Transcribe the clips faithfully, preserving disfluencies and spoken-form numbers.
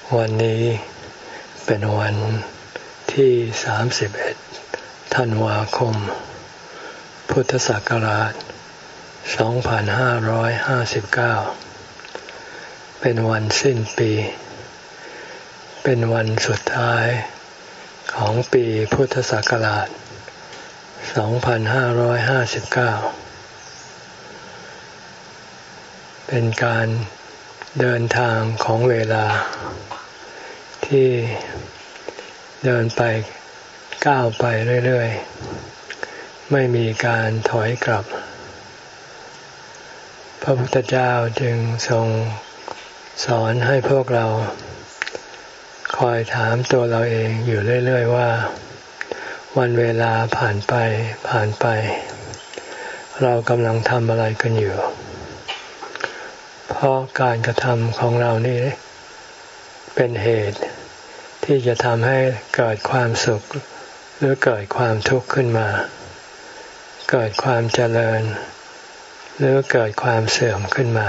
วันนี้เป็นวันที่สามสิบเอ็ดธันวาคมพุทธศักราชสองพันห้าร้อยห้าสิบเก้าเป็นวันสิ้นปีเป็นวันสุดท้ายของปีพุทธศักราชสองพันห้าร้อยห้าสิบเก้าเป็นการเดินทางของเวลาที่เดินไปก้าวไปเรื่อยๆไม่มีการถอยกลับพระพุทธเจ้าจึงทรงสอนให้พวกเราคอยถามตัวเราเองอยู่เรื่อยๆว่าวันเวลาผ่านไปผ่านไปเรากำลังทำอะไรกันอยู่เพราะการกระทำของเรานี่เป็นเหตุที่จะทำให้เกิดความสุขหรือเกิดความทุกข์ขึ้นมาเกิดความเจริญหรือเกิดความเสื่อมขึ้นมา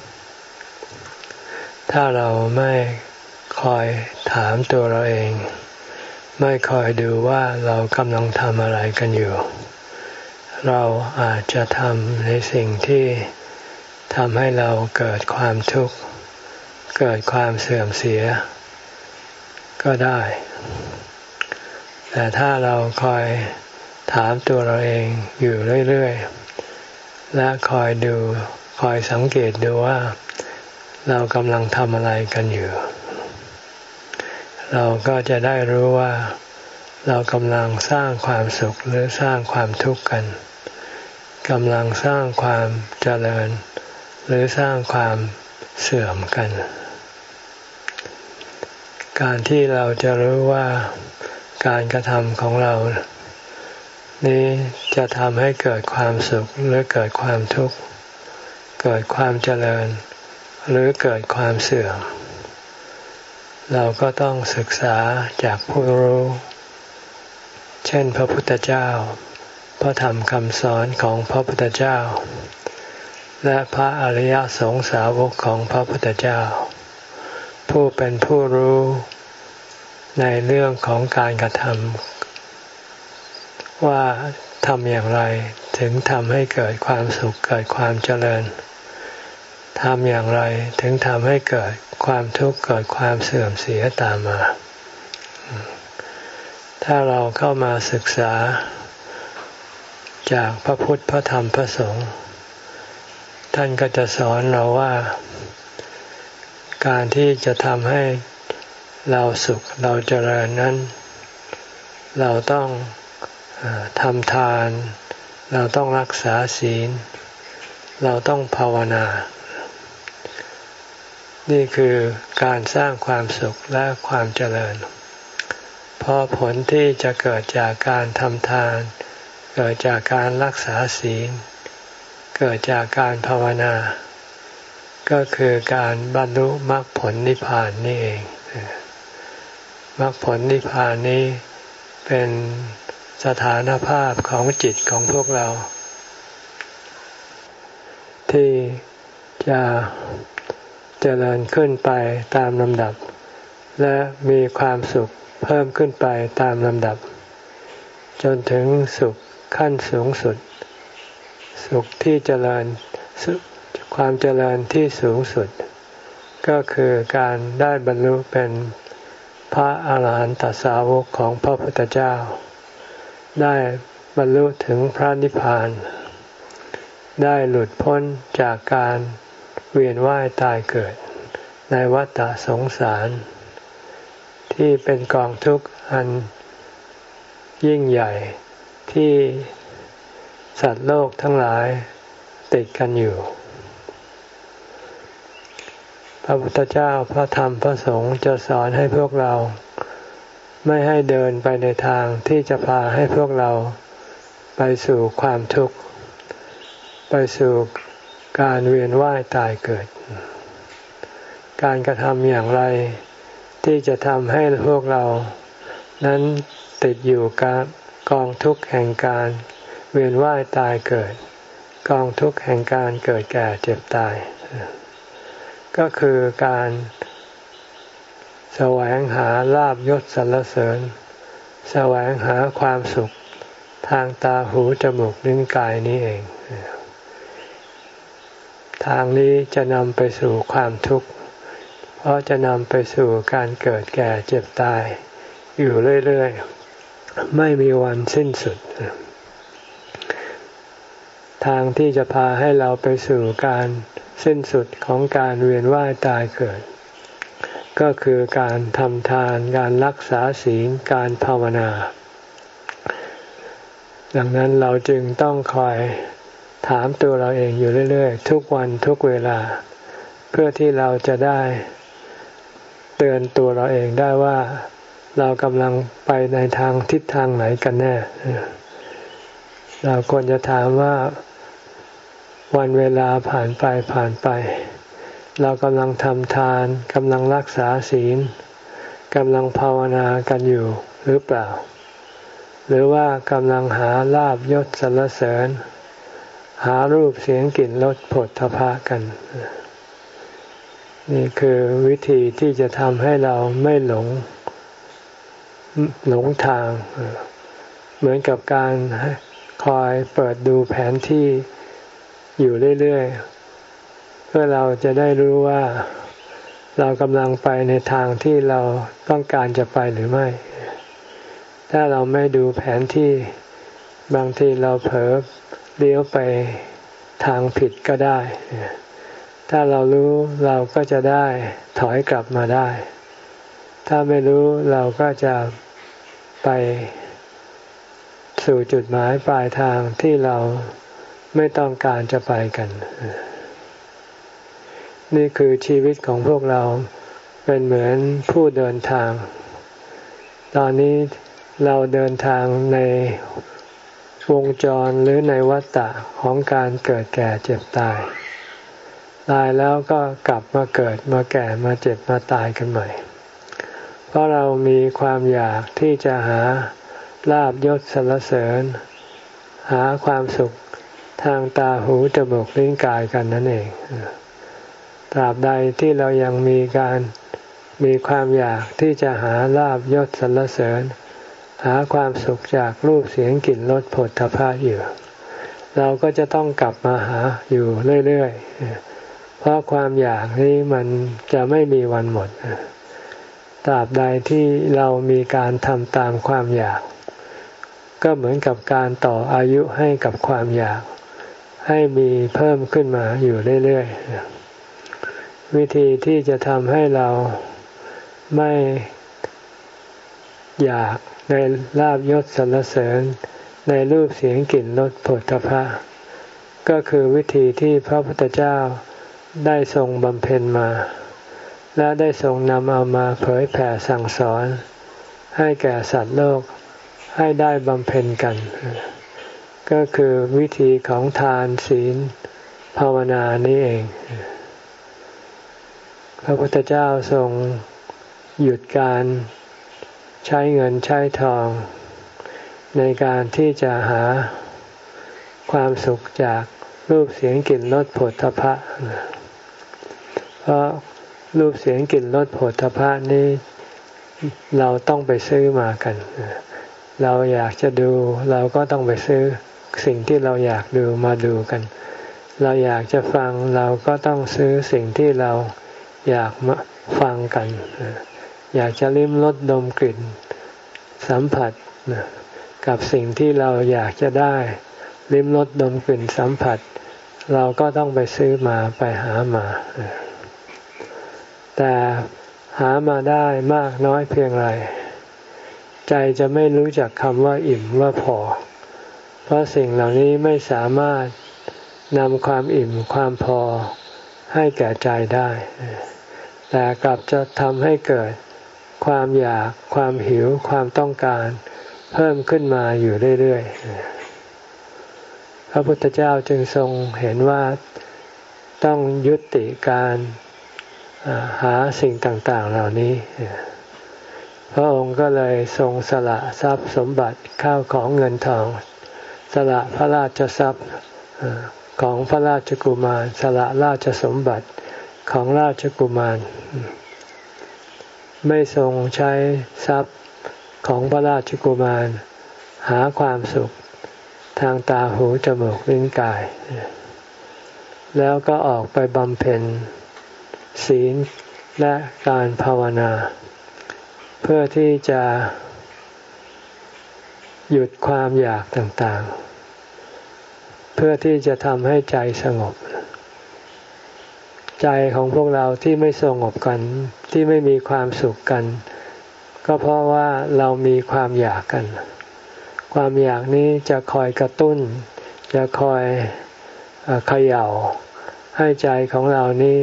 ถ้าเราไม่คอยถามตัวเราเองไม่คอยดูว่าเรากำลังทำอะไรกันอยู่เราอาจจะทำในสิ่งที่ทำให้เราเกิดความทุกข์เกิดความเสื่อมเสียก็ได้แต่ถ้าเราคอยถามตัวเราเองอยู่เรื่อยๆและคอยดูคอยสังเกตดูว่าเรากำลังทำอะไรกันอยู่เราก็จะได้รู้ว่าเรากำลังสร้างความสุขหรือสร้างความทุกข์กันกำลังสร้างความเจริญหรือสร้างความเสื่อมกันการที่เราจะรู้ว่าการกระทำของเรานี้จะทำให้เกิดความสุขหรือเกิดความทุกข์เกิดความเจริญหรือเกิดความเสื่อมเราก็ต้องศึกษาจากผู้รู้เช่นพระพุทธเจ้าพระธรรมคำสอนของพระพุทธเจ้าและพระอริยสงสาวกของพระพุทธเจ้าผู้เป็นผู้รู้ในเรื่องของการกระทำว่าทำอย่างไรถึงทำให้เกิดความสุขเกิดความเจริญทำอย่างไรถึงทำให้เกิดความทุกข์เกิดความเสื่อมเสียตามมาถ้าเราเข้ามาศึกษาจากพระพุทธพระธรรมพระสงฆ์ท่านก็จะสอนเราว่าการที่จะทำให้เราสุขเราเจริญนั้นเราต้องทำทานเราต้องรักษาศีลเราต้องภาวนานี่คือการสร้างความสุขและความเจริญเพราะผลที่จะเกิดจากการทำทานเกิดจากการรักษาศีลเกิดจากการภาวนาก็คือการบรรลุมรรคผลนิพพานนี่เองมรรคผลนิพพานนี้เป็นสถานภาพของจิตของพวกเราที่จะเจริญขึ้นไปตามลำดับและมีความสุขเพิ่มขึ้นไปตามลำดับจนถึงสุขขั้นสูงสุดสุขที่เจริญความเจริญที่สูงสุดก็คือการได้บรรลุเป็นพระอาหารหันตสาวกของพระพุทธเจ้าได้บรรลุถึงพระนิพพานได้หลุดพ้นจากการเวียนว่ายตายเกิดในวัฏสงสารที่เป็นกองทุกข์อันยิ่งใหญ่ที่สัตว์โลกทั้งหลายติดกันอยู่พระพุทธเจ้าพระธรรมพระสงฆ์จะสอนให้พวกเราไม่ให้เดินไปในทางที่จะพาให้พวกเราไปสู่ความทุกข์ไปสู่การเวียนว่ายตายเกิดการกระทำอย่างไรที่จะทำให้พวกเรานั้นติดอยู่กับกองทุกข์แห่งการเวียนว่ายตายเกิดกองทุกข์แห่งการเกิดแก่เจ็บตายก็คือการแสวงหาลาภยศสรรเสริญแสวงหาความสุขทางตาหูจมูกลิ้นกายนี้เองทางนี้จะนำไปสู่ความทุกข์เพราะจะนำไปสู่การเกิดแก่เจ็บตายอยู่เรื่อยๆไม่มีวันสิ้นสุดทางที่จะพาให้เราไปสู่การสิ้นสุดของการเวียนว่ายตายเกิดก็คือการทำทานการรักษาศีลการภาวนาดังนั้นเราจึงต้องคอยถามตัวเราเองอยู่เรื่อยๆทุกวันทุกเวลาเพื่อที่เราจะได้เตือนตัวเราเองได้ว่าเรากำลังไปในทางทิศทางไหนกันแน่เราควรจะถามว่าวันเวลาผ่านไปผ่านไปเรากำลังทำทานกำลังรักษาศีลกำลังภาวนากันอยู่หรือเปล่าหรือว่ากำลังหาลาภยศสรรเสริญหารูปเสียงกลิ่นรสโผฏฐัพพะกันนี่คือวิธีที่จะทำให้เราไม่หลงหลงทางเหมือนกับการคอยเปิดดูแผนที่อยู่เรื่อยๆเพื่อเราจะได้รู้ว่าเรากำลังไปในทางที่เราต้องการจะไปหรือไม่ถ้าเราไม่ดูแผนที่บางทีเราเผลอเลี้ยวไปทางผิดก็ได้ถ้าเรารู้เราก็จะได้ถอยกลับมาได้ถ้าไม่รู้เราก็จะไปสู่จุดหมายปลายทางที่เราไม่ต้องการจะไปกันนี่คือชีวิตของพวกเราเป็นเหมือนผู้เดินทางตอนนี้เราเดินทางในวงจรหรือในวัฏฏะของการเกิดแก่เจ็บตายตายแล้วก็กลับมาเกิดมาแก่มาเจ็บมาตายกันใหม่เพราะเรามีความอยากที่จะหาลาภยศสรรเสริญหาความสุขทางตาหูจมูกลิ้นกายกันนั่นเองตราบใดที่เรายังมีการมีความอยากที่จะหาลาภยศสรรเสริญหาความสุขจากรูปเสียงกลิ่นรสโผฏฐัพพะอยู่เราก็จะต้องกลับมาหาอยู่เรื่อยๆเพราะความอยากนี้มันจะไม่มีวันหมดตราบใดที่เรามีการทำตามความอยากก็เหมือนกับการต่ออายุให้กับความอยากให้มีเพิ่มขึ้นมาอยู่เรื่อยๆวิธีที่จะทำให้เราไม่อยากในลาภยศสรรเสริญในรูปเสียงกลิ่นรสโผฏฐัพพะก็คือวิธีที่พระพุทธเจ้าได้ทรงบำเพ็ญมาและได้ทรงนำเอามาเผยแผ่สั่งสอนให้แก่สัตว์โลกให้ได้บำเพ็ญกันก็คือวิธีของทานศีลภาวนานี้เองพระพุทธเจ้าทรงหยุดการใช้เงินใช้ทองในการที่จะหาความสุขจากรูปเสียงกลิ่นรสโผฏฐัพพะเพราะรูปเสียงกลิ่นรสโผฏฐัพพะนี้เราต้องไปซื้อมากันเราอยากจะดูเราก็ต้องไปซื้อสิ่งที่เราอยากดูมาดูกันเราอยากจะฟังเราก็ต้องซื้อสิ่งที่เราอยากมาฟังกันอยากจะลิ้มรสดมกลิ่นสัมผัสกับสิ่งที่เราอยากจะได้ลิ้มรสดมกลิ่นสัมผัสเราก็ต้องไปซื้อมาไปหามาแต่หามาได้มากน้อยเพียงไรใจจะไม่รู้จักคำว่าอิ่มว่าพอเพราะสิ่งเหล่านี้ไม่สามารถนำความอิ่มความพอให้แก่ใจได้แต่กลับจะทำให้เกิดความอยากความหิวความต้องการเพิ่มขึ้นมาอยู่เรื่อยๆพระพุทธเจ้าจึงทรงเห็นว่าต้องยุติการหาสิ่งต่างๆเหล่านี้พระองค์ก็เลยทรงสละทรัพย์สมบัติข้าวของเงินทองสละพระราชทรัพย์ของพระราชกุมารสละราชสมบัติของราชกุมารไม่ทรงใช้ทรัพย์ของพระราชกุมารหาความสุขทางตาหูจมูกลิ้นกายแล้วก็ออกไปบำเพ็ญศีลและการภาวนาเพื่อที่จะหยุดความอยากต่างๆเพื่อที่จะทำให้ใจสงบใจของพวกเราที่ไม่สงบกันที่ไม่มีความสุขกันก็เพราะว่าเรามีความอยากกันความอยากนี้จะคอยกระตุ้นจะคอยเขย่าให้ใจของเรานี้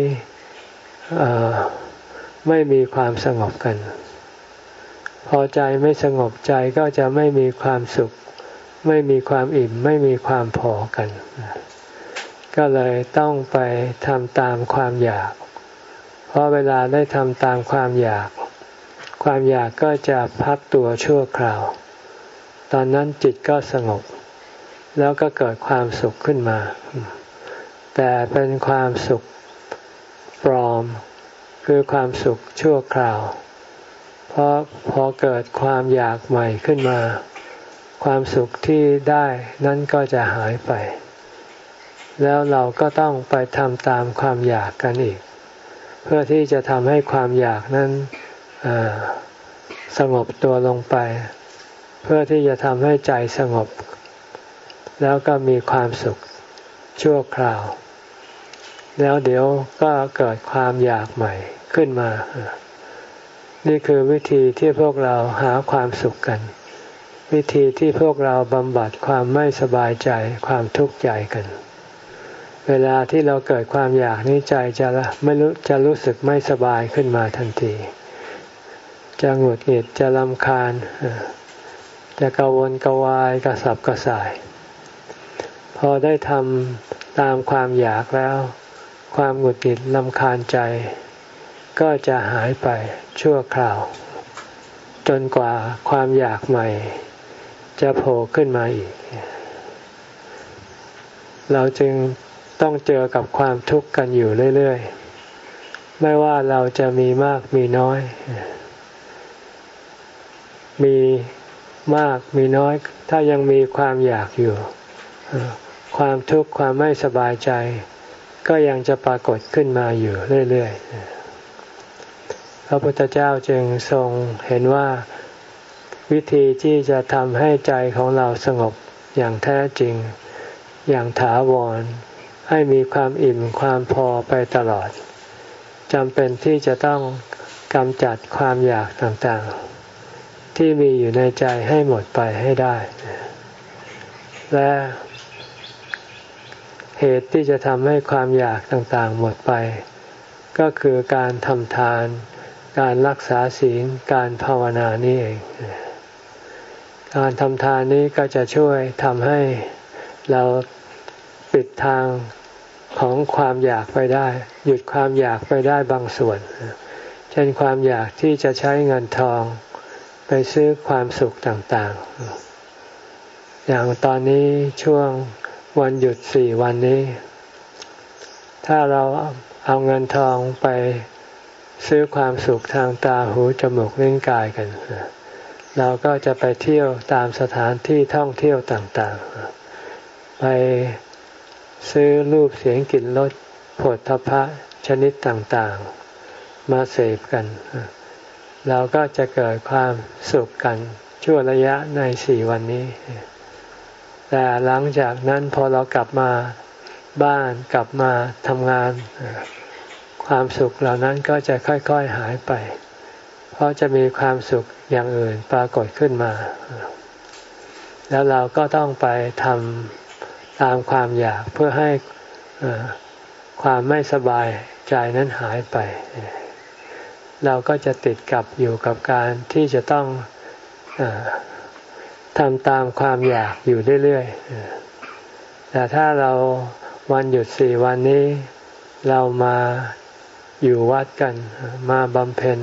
ไม่มีความสงบกันพอใจไม่สงบใจก็จะไม่มีความสุขไม่มีความอิ่มไม่มีความพอกันก็เลยต้องไปทำตามความอยากเพราะเวลาได้ทำตามความอยากความอยากก็จะพักตัวชั่วคราวตอนนั้นจิตก็สงบแล้วก็เกิดความสุขขึ้นมาแต่เป็นความสุขปลอมคือความสุขชั่วคราวเพราะพอเกิดความอยากใหม่ขึ้นมาความสุขที่ได้นั้นก็จะหายไปแล้วเราก็ต้องไปทำตามความอยากกันอีกเพื่อที่จะทำให้ความอยากนั้นสงบตัวลงไปเพื่อที่จะทำให้ใจสงบแล้วก็มีความสุขชั่วคราวแล้วเดี๋ยวก็เกิดความอยากใหม่ขึ้นมานี่คือวิธีที่พวกเราหาความสุขกันวิธีที่พวกเราบำบัดความไม่สบายใจความทุกข์ใจกันเวลาที่เราเกิดความอยากนี้ใจจะไม่รู้จะรู้สึกไม่สบายขึ้นมาทันทีจะหงุดหงิดจะรำคาญจะกังวลกวายกระสับกระส่ายพอได้ทำตามความอยากแล้วความหงุดหงิดรำคาญใจก็จะหายไปชั่วคราวจนกว่าความอยากใหม่จะโผล่ขึ้นมาอีกเราจึงต้องเจอกับความทุกข์กันอยู่เรื่อยๆไม่ว่าเราจะมีมากมีน้อยมีมากมีน้อยถ้ายังมีความอยากอยู่ความทุกข์ความไม่สบายใจก็ยังจะปรากฏขึ้นมาอยู่เรื่อยๆพระพุทธเจ้าจึงทรงเห็นว่าวิธีที่จะทำให้ใจของเราสงบอย่างแท้จริงอย่างถาวรให้มีความอิ่มความพอไปตลอดจำเป็นที่จะต้องกำจัดความอยากต่างๆที่มีอยู่ในใจให้หมดไปให้ได้และเหตุที่จะทำให้ความอยากต่างๆหมดไปก็คือการทำทานการรักษาศีลการภาวนานี่เองการทำทานนี้ก็จะช่วยทำให้เราปิดทางของความอยากไปได้หยุดความอยากไปได้บางส่วนเช่นความอยากที่จะใช้เงินทองไปซื้อความสุขต่างๆอย่างตอนนี้ช่วงวันหยุดสี่วันนี้ถ้าเราเอาเงินทองไปซื้อความสุขทางตาหูจมูกลิ้นกายกันเราก็จะไปเที่ยวตามสถานที่ท่องเที่ยวต่างๆไปซื้อรูปเสียงกลิ่นรสโผฏฐัพพะชนิดต่างๆมาเสพกันเราก็จะเกิดความสุขกันชั่วระยะในสี่วันนี้แต่หลังจากนั้นพอเรากลับมาบ้านกลับมาทำงานความสุขเหล่านั้นก็จะค่อยๆหายไปเพราะจะมีความสุขอย่างอื่นปรากฏขึ้นมาแล้วเราก็ต้องไปทำตามความอยากเพื่อให้ความไม่สบายใจนั้นหายไปเราก็จะติดกับอยู่กับการที่จะต้องทำตามความอยากอยู่เรื่อยๆแต่ถ้าเราวันหยุดสี่วันนี้เรามาอยู่วัดกันมาบำเพ็ญ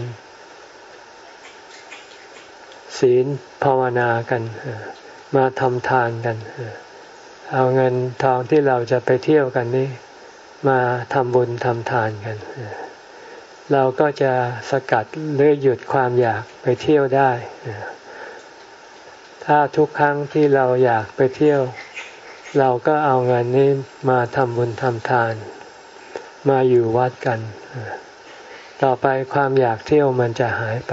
ศีลภาวนากันมาทำทานกันเอาเงินทองที่เราจะไปเที่ยวกันนี้มาทำบุญทำทานกันเราก็จะสกัดหรือหยุดความอยากไปเที่ยวได้ถ้าทุกครั้งที่เราอยากไปเที่ยวเราก็เอาเงินนี้มาทำบุญทำทานมาอยู่วัดกันต่อไปความอยากเที่ยวมันจะหายไป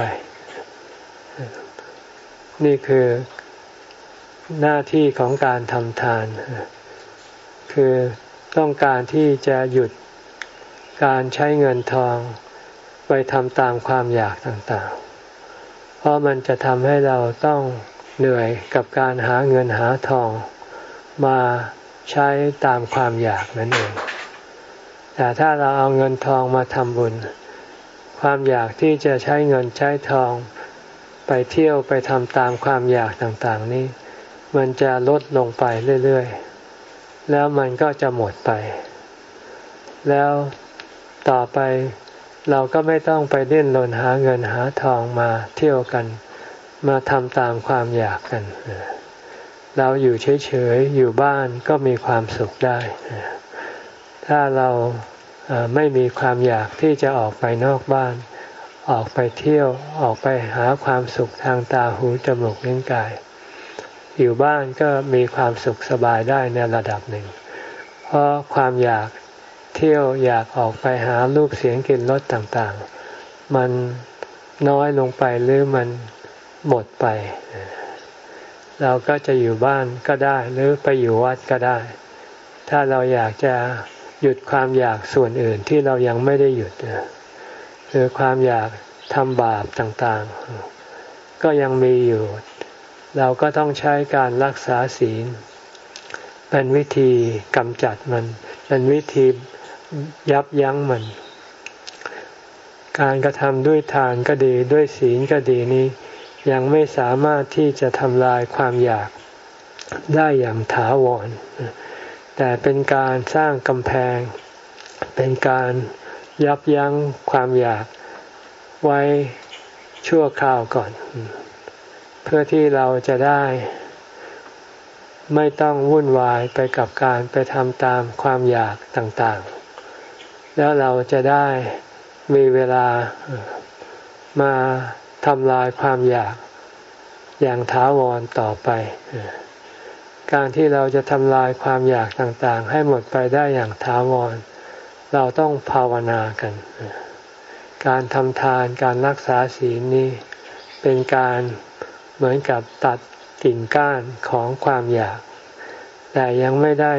นี่คือหน้าที่ของการทำทานคือต้องการที่จะหยุดการใช้เงินทองไปทำตามความอยากต่างๆเพราะมันจะทำให้เราต้องเหนื่อยกับการหาเงินหาทองมาใช้ตามความอยากนั่นเองแต่ถ้าเราเอาเงินทองมาทำบุญความอยากที่จะใช้เงินใช้ทองไปเที่ยวไปทำตามความอยากต่างๆนี้มันจะลดลงไปเรื่อยๆแล้วมันก็จะหมดไปแล้วต่อไปเราก็ไม่ต้องไปดิ้นรนหาเงินหาทองมาเที่ยวกันมาทำตามความอยากกันเราอยู่เฉยๆอยู่บ้านก็มีความสุขได้ถ้าเราไม่มีความอยากที่จะออกไปนอกบ้านออกไปเที่ยวออกไปหาความสุขทางตาหูจมูกลิ้นกายอยู่บ้านก็มีความสุขสบายได้ในระดับหนึ่งเพราะความอยากเที่ยวอยากออกไปหารูปเสียงกลิ่นรสต่างๆมันน้อยลงไปหรือมันหมดไปเราก็จะอยู่บ้านก็ได้หรือไปอยู่วัดก็ได้ถ้าเราอยากจะหยุดความอยากส่วนอื่นที่เรายังไม่ได้หยุดคือความอยากทำบาปต่างๆก็ยังมีอยู่เราก็ต้องใช้การรักษาศีลเป็นวิธีกำจัดมันเป็นวิธียับยั้งมันการกระทำด้วยทานก็ดีด้วยศีลก็ดีนี้ยังไม่สามารถที่จะทำลายความอยากได้อย่างถาวรแต่เป็นการสร้างกำแพงเป็นการยับยั้งความอยากไว้ชั่วคราวก่อนเพื่อที่เราจะได้ไม่ต้องวุ่นวายไปกับการไปทำตามความอยากต่างๆแล้วเราจะได้มีเวลามาทำลายความอยากอย่างถาวรต่อไปการที่เราจะทำลายความอยากต่างๆให้หมดไปได้อย่างถาวรเราต้องภาวนากันการทำทานการรักษาศีลนี้เป็นการเหมือนกับตัดกิ่งก้านของความอยากแต่ยังไม่ได้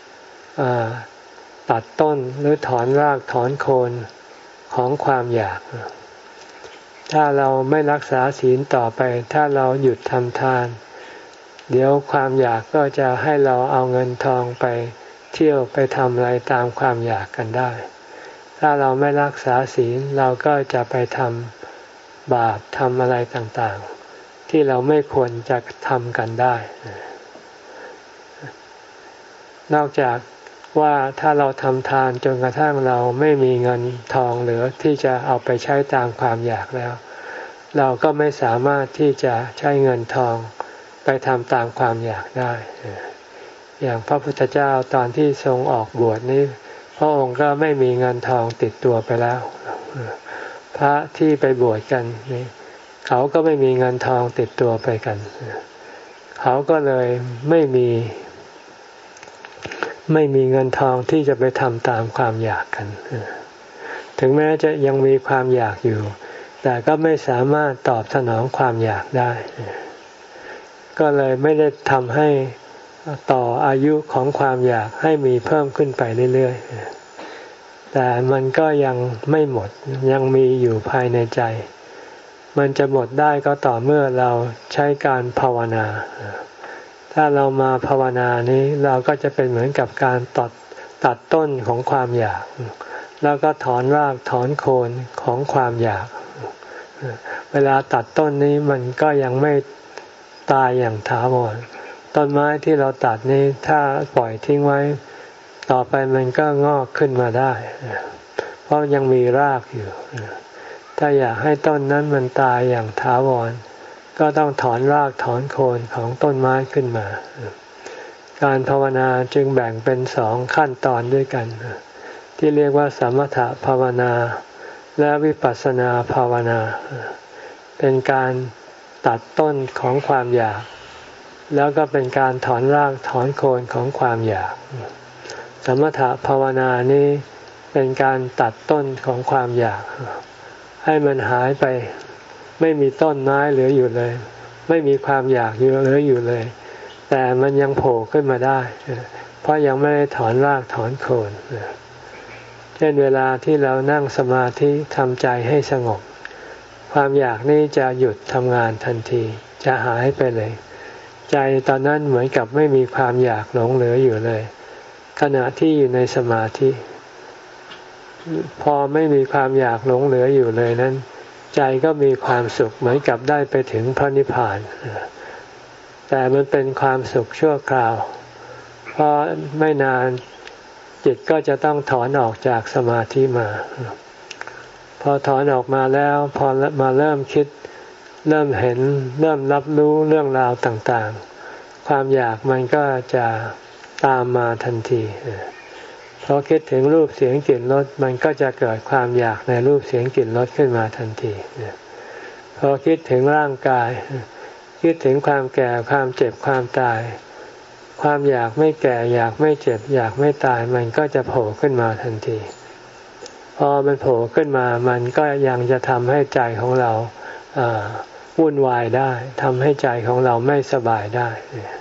ตัดต้นหรือถอนรากถอนโคนของความอยากถ้าเราไม่รักษาศีลต่อไปถ้าเราหยุดทำทานเดี๋ยวความอยากก็จะให้เราเอาเงินทองไปเที่ยวไปทำอะไรตามความอยากกันได้ถ้าเราไม่รักษาศีลเราก็จะไปทำบาปทำอะไรต่างๆที่เราไม่ควรจะทำกันได้นอกจากว่าถ้าเราทำทานจนกระทั่งเราไม่มีเงินทองเหลือที่จะเอาไปใช้ตามความอยากแล้วเราก็ไม่สามารถที่จะใช้เงินทองไปทำตามความอยากได้อย่างพระพุทธเจ้าตอนที่ทรงออกบวชนี้พระองค์ก็ไม่มีเงินทองติดตัวไปแล้วพระที่ไปบวชกันนี่เขาก็ไม่มีเงินทองติดตัวไปกันเขาก็เลยไม่มีไม่มีเงินทองที่จะไปทำตามความอยากกันถึงแม้จะยังมีความอยากอยู่แต่ก็ไม่สามารถตอบสนองความอยากได้ก็เลยไม่ได้ทำให้ต่ออายุของความอยากให้มีเพิ่มขึ้นไปเรื่อยๆแต่มันก็ยังไม่หมดยังมีอยู่ภายในใจมันจะหมดได้ก็ต่อเมื่อเราใช้การภาวนาถ้าเรามาภาวนานี้เราก็จะเป็นเหมือนกับการตัดตัดต้นของความอยากแล้วก็ถอนรากถอนโคนของความอยากเวลาตัดต้นนี้มันก็ยังไม่ตายอย่างถาวรต้นไม้ที่เราตัดนี้ถ้าปล่อยทิ้งไว้ต่อไปมันก็งอกขึ้นมาได้เพราะยังมีรากอยู่ถ้าอยากให้ต้นนั้นมันตายอย่างถาวรก็ต้องถอนรากถอนโคนของต้นไม้ขึ้นมาการภาวนาจึงแบ่งเป็นสองขั้นตอนด้วยกันที่เรียกว่าสมถภาวนาและวิปัสสนาภาวนาเป็นการตัดต้นของความอยากแล้วก็เป็นการถอนรากถอนโคนของความอยากสมถภาวนานี้เป็นการตัดต้นของความอยากให้มันหายไปไม่มีต้นไม้เหลืออยู่เลยไม่มีความอยากเหลืออยู่เลยแต่มันยังโผล่ขึ้นมาได้เพราะยังไม่ได้ถอนรากถอนโคนเช่นเวลาที่เรานั่งสมาธิทำใจให้สงบความอยากนี้จะหยุดทำงานทันทีจะหายไปเลยใจตอนนั้นเหมือนกับไม่มีความอยากหลงเหลืออยู่เลยขณะที่อยู่ในสมาธิพอไม่มีความอยากหลงเหลืออยู่เลยนั้นใจก็มีความสุขเหมือนกับได้ไปถึงพระนิพพานแต่มันเป็นความสุขชั่วคราวเพราะไม่นานจิตก็จะต้องถอนออกจากสมาธิมาพอถอนออกมาแล้วพอมาเริ่มคิดเริ่มเห็นเริ่มรับรู้เรื่องราวต่างๆความอยากมันก็จะตามมาทันทีพอคิดถึงรูปเสียงกลิ่นรสมันก็จะเกิดความอยากในรูปเสียงกลิ่นรสขึ้นมาทันทีพอคิดถึงร่างกายคิดถึงความแก่ความเจ็บความตายความอยากไม่แก่อยากไม่เจ็บอยากไม่ตายมันก็จะโผล่ขึ้นมาทันทีพอมันโผล่ขึ้นมามันก็ยังจะทำให้ใจของเราวุ่นวายได้ทำให้ใจของเราไม่สบายได้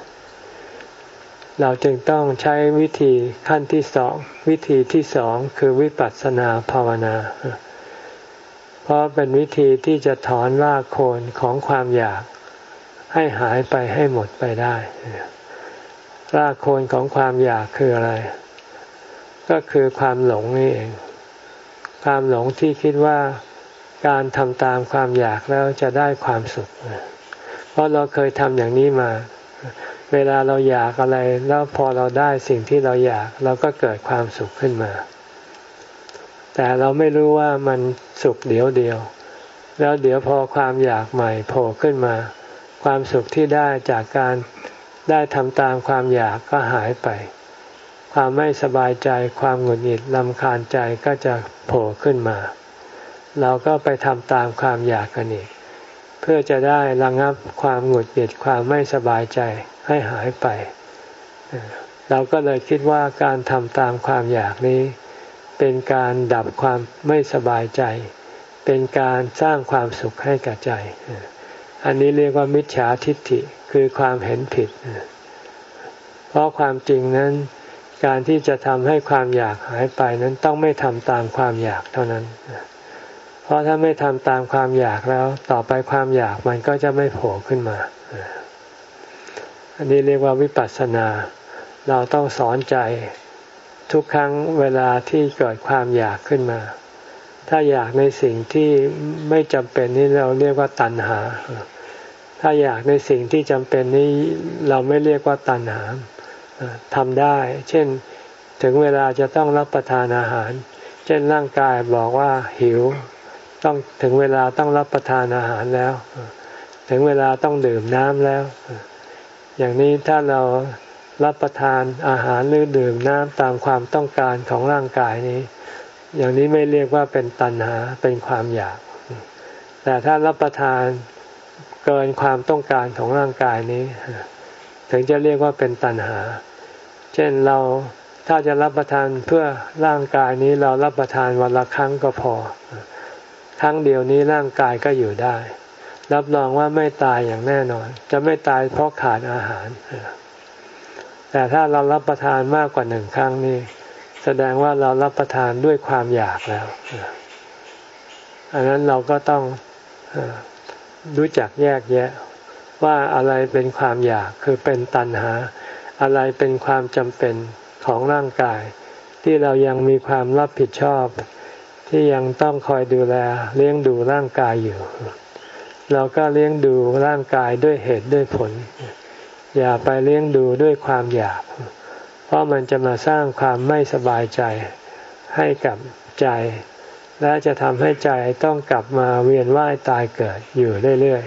เราจึงต้องใช้วิธีขั้นที่สองวิธีที่สองคือวิปัสสนาภาวนาเพราะเป็นวิธีที่จะถอนรากโคนของความอยากให้หายไปให้หมดไปได้รากโคนของความอยากคืออะไรก็คือความหลงนี่เองความหลงที่คิดว่าการทำตามความอยากแล้วจะได้ความสุขเพราะเราเคยทำอย่างนี้มาเวลาเราอยากอะไรแล้วพอเราได้สิ่งที่เราอยากเราก็เกิดความสุขขึ้นมาแต่เราไม่รู้ว่ามันสุขเดียวเดียวแล้วเดี๋ยวพอความอยากใหม่โผล่ขึ้นมาความสุขที่ได้จากการได้ทำตามความอยากก็หายไปความไม่สบายใจความหงุดหงิดรำคาญใจก็จะโผล่ขึ้นมาเราก็ไปทำตามความอยากกันอีกเพื่อจะได้ระงับความหงุดหงิดความไม่สบายใจให้หายไปเราก็เลยคิดว่าการทำตามความอยากนี้เป็นการดับความไม่สบายใจเป็นการสร้างความสุขให้กับใจอันนี้เรียกว่ามิจฉาทิฏฐิคือความเห็นผิดเพราะความจริงนั้นการที่จะทำให้ความอยากหายไปนั้นต้องไม่ทำตามความอยากเท่านั้นเพราะถ้าไม่ทำตามความอยากแล้วต่อไปความอยากมันก็จะไม่โผล่ขึ้นมาอันนี้เรียกว่าวิปัสสนาเราต้องสอนใจทุกครั้งเวลาที่เกิดความอยากขึ้นมาถ้าอยากในสิ่งที่ไม่จำเป็นนี่เราเรียกว่าตัณหาถ้าอยากในสิ่งที่จำเป็นนี่เราไม่เรียกว่าตัณหาทำได้เช่นถึงเวลาจะต้องรับประทานอาหารเช่นร่างกายบอกว่าหิวต้องถึงเวลาต้องรับประทานอาหารแล้วถึงเวลาต้องดื่มน้ำแล้วอย่างนี้ถ้าเรารับประทานอาหารหรือดื่มน้ำตามความต้องการของร่างกายนี้อย่างนี้ไม่เรียกว่าเป็นตัณหาเป็นความอยากแต่ถ้ารับประทานเกินความต้องการของร่างกายนี้ถึงจะเรียกว่าเป็นตัณหาเช่นเราถ้าจะรับประทานเพื่อร่างกายนี้เรารับประทานวันละครั้งก็พอครั้งเดียวนี้ร่างกายก็อยู่ได้รับรองว่าไม่ตายอย่างแน่นอนจะไม่ตายเพราะขาดอาหารแต่ถ้าเรารับประทานมากกว่าหนึ่งครั้งนี้แสดงว่าเรารับประทานด้วยความอยากแล้วอันนั้นเราก็ต้องรู้จักแยกแยะว่าอะไรเป็นความอยากคือเป็นตัณหาอะไรเป็นความจำเป็นของร่างกายที่เรายังมีความรับผิดชอบที่ยังต้องคอยดูแลเลี้ยงดูร่างกายอยู่เราก็เลี้ยงดูร่างกายด้วยเหตุด้วยผลอย่าไปเลี้ยงดูด้วยความอยากเพราะมันจะมาสร้างความไม่สบายใจให้กับใจและจะทำให้ใจต้องกลับมาเวียนว่ายตายเกิดอยู่เรื่อย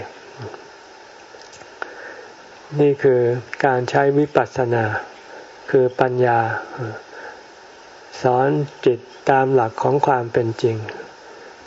ๆนี่คือการใช้วิปัสสนาคือปัญญาสอนจิตตามหลักของความเป็นจริง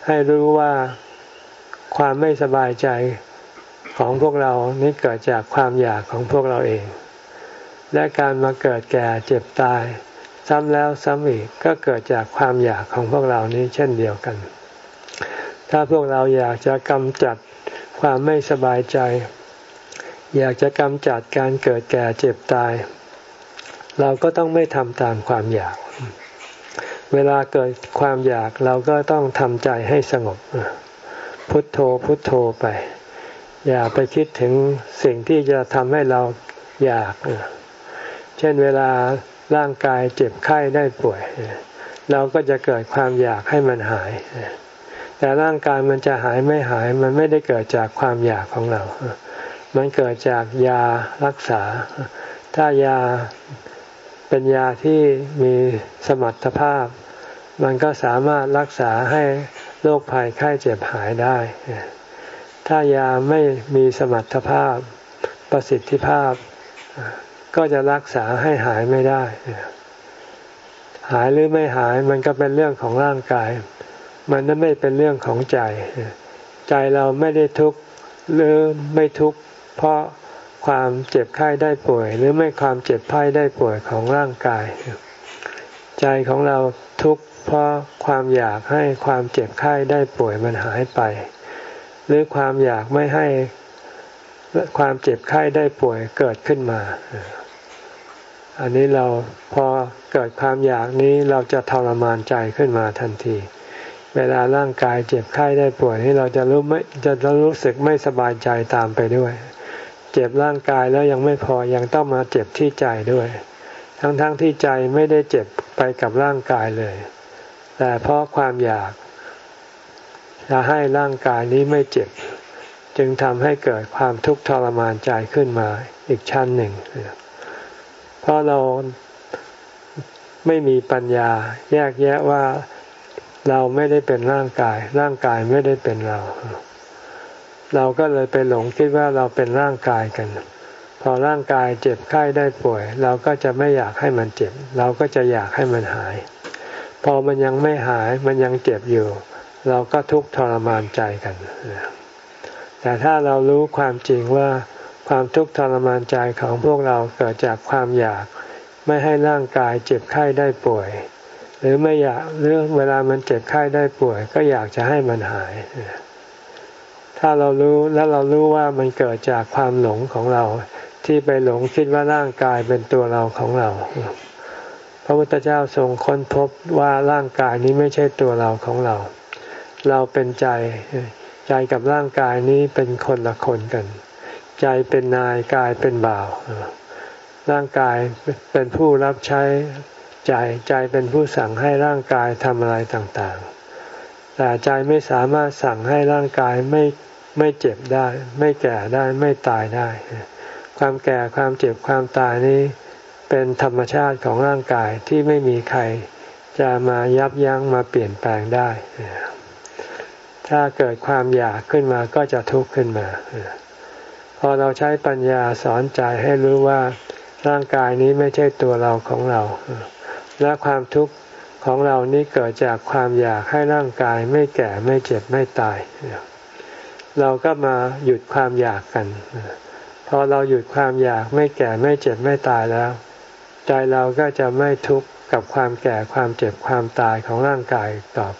ให้รู้ว่าความไม่สบายใจของพวกเรานี่เกิดจากความอยากของพวกเราเองและการมาเกิดแก่เจ็บตายซ้ำแล้วซ้ำอีกก็เกิดจากความอยากของพวกเรานี้เช่นเดียวกันถ้าพวกเราอยากจะกำจัดความไม่สบายใจอยากจะกำจัดการเกิดแก่เจ็บตายเราก็ต้องไม่ทำตามความอยากเวลาเกิดความอยากเราก็ต้องทำใจให้สงบพุทโธพุทโธไปอย่าไปคิดถึงสิ่งที่จะทำให้เราอยากเช่นเวลาร่างกายเจ็บไข้ได้ป่วยเราก็จะเกิดความอยากให้มันหายแต่ร่างกายมันจะหายไม่หายมันไม่ได้เกิดจากความอยากของเรามันเกิดจากยารักษาถ้ายาเป็นยาที่มีสมรรถภาพมันก็สามารถรักษาให้โรคภัยไข้เจ็บหายได้ถ้ายาไม่มีสมรรถภาพประสิทธิภาพก็จะรักษาให้หายไม่ได้หายหรือไม่หายมันก็เป็นเรื่องของร่างกายมันไม่เป็นเรื่องของใจใจเราไม่ได้ทุกข์หรือไม่ทุกข์เพราะความเจ็บไข้ได้ป่วยหรือไม่ความเจ็บไข้ได้ป่วยของร่างกายใจของเราทุกข์เพราะความอยากให้ความเจ็บไข้ได้ป่วยมันหายไปหรือความอยากไม่ให้ความเจ็บไข้ได้ป่วยเกิดขึ้นมาอันนี้เราพอเกิดความอยากนี้เราจะทรมานใจขึ้นมาทันทีเวลาร่างกายเจ็บไข้ได้ป่วยนี่เราจะรู้ไม่จะรู้สึกไม่สบายใจตามไปด้วยเจ็บร่างกายแล้วยังไม่พอยังต้องมาเจ็บที่ใจด้วยทั้งๆ ท, ที่ใจไม่ได้เจ็บไปกับร่างกายเลยแต่เพราะความอยากจะให้ร่างกายนี้ไม่เจ็บจึงทำให้เกิดความทุกข์ทรมานใจขึ้นมาอีกชั้นหนึ่งเพราะเราไม่มีปัญญาแยกแยะว่าเราไม่ได้เป็นร่างกายร่างกายไม่ได้เป็นเราเราก็เลยไปหลงคิดว่าเราเป็นร่างกายกันพอร่างกายเจ็บไข้ได้ป่วยเราก็จะไม่อยากให้มันเจ็บเราก็จะอยากให้มันหายพอมันยังไม่หายมันยังเจ็บอยู่เราก็ทุกข์ทรมานใจกันแต่ถ้าเรารู้ความจริงว่าความทุกข์ทรมานใจของพวกเราเกิดจากความอยากไม่ให้ร่างกายเจ็บไข้ได้ป่วยหรือไม่อยากหรือเวลามันเจ็บไข้ได้ป่วยก็อยากจะให้มันหายถ้าเรารู้แล้วเรารู้ว่ามันเกิดจากความหลงของเราที่ไปหลงคิดว่าร่างกายเป็นตัวเราของเราพระพุทธเจ้าทรงค้นพบว่าร่างกายนี้ไม่ใช่ตัวเราของเราเราเป็นใจใจกับร่างกายนี้เป็นคนละคนกันใจเป็นนายกายเป็นบ่าวร่างกายเป็นผู้รับใช้ใจใจเป็นผู้สั่งให้ร่างกายทำอะไรต่างๆแต่ใจไม่สามารถสั่งให้ร่างกายไม่ไม่เจ็บได้ไม่แก่ได้ไม่ตายได้ความแก่ความเจ็บความตายนี้เป็นธรรมชาติของร่างกายที่ไม่มีใครจะมายับยั้งมาเปลี่ยนแปลงได้ถ้าเกิดความอยากขึ้นมาก็จะทุกข์ขึ้นมาพอเราใช้ปัญญาสอนใจให้รู้ว่าร่างกายนี้ไม่ใช่ตัวเราของเราและความทุกข์ของเรานี้เกิดจากความอยากให้ร่างกายไม่แก่ไม่เจ็บไม่ตายเราก็มาหยุดความอยากกันพอเราหยุดความอยากไม่แก่ไม่เจ็บไม่ตายแล้วใจเราก็จะไม่ทุกข์กับความแก่ความเจ็บความตายของร่างกายต่อไป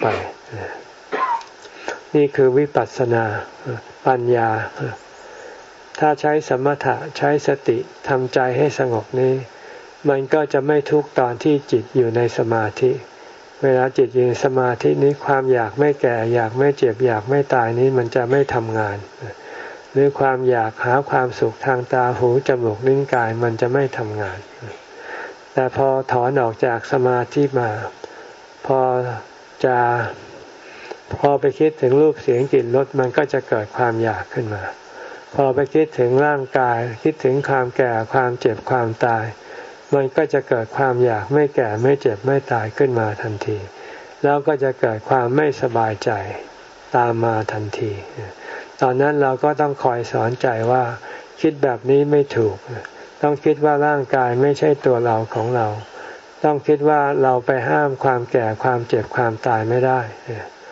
นี่คือวิปัสสนาปัญญาถ้าใช้สมถะใช้สติทำใจให้สงบนี้มันก็จะไม่ทุกข์ตอนที่จิตอยู่ในสมาธิเวลาจิตอยู่ในสมาธินี้ความอยากไม่แก่อยากไม่เจ็บอยากไม่ตายนี้มันจะไม่ทำงานหรือความอยากหาความสุขทางตาหูจมูกลิ้นกายมันจะไม่ทำงานแต่พอถอนออกจากสมาธิมาพอจะพอไปคิดถึงรูปเสียงกลิ่นรสมันก็จะเกิดความอยากขึ้นมาพอไปคิดถึงร่างกายคิดถึงความแก่ความเจ็บความตายมันก็จะเกิดความอยากไม่แก่ไม่เจ็บไม่ตายขึ้นมาทันทีแล้วก็จะเกิดความไม่สบายใจตามมาทันทีตอนนั้นเราก็ต้องคอยสอนใจว่าคิดแบบนี้ไม่ถูกต้องคิดว่าร่างกายไม่ใช่ตัวเราของเราต้องคิดว่าเราไปห้ามความแก่ความเจ็บความตายไม่ได้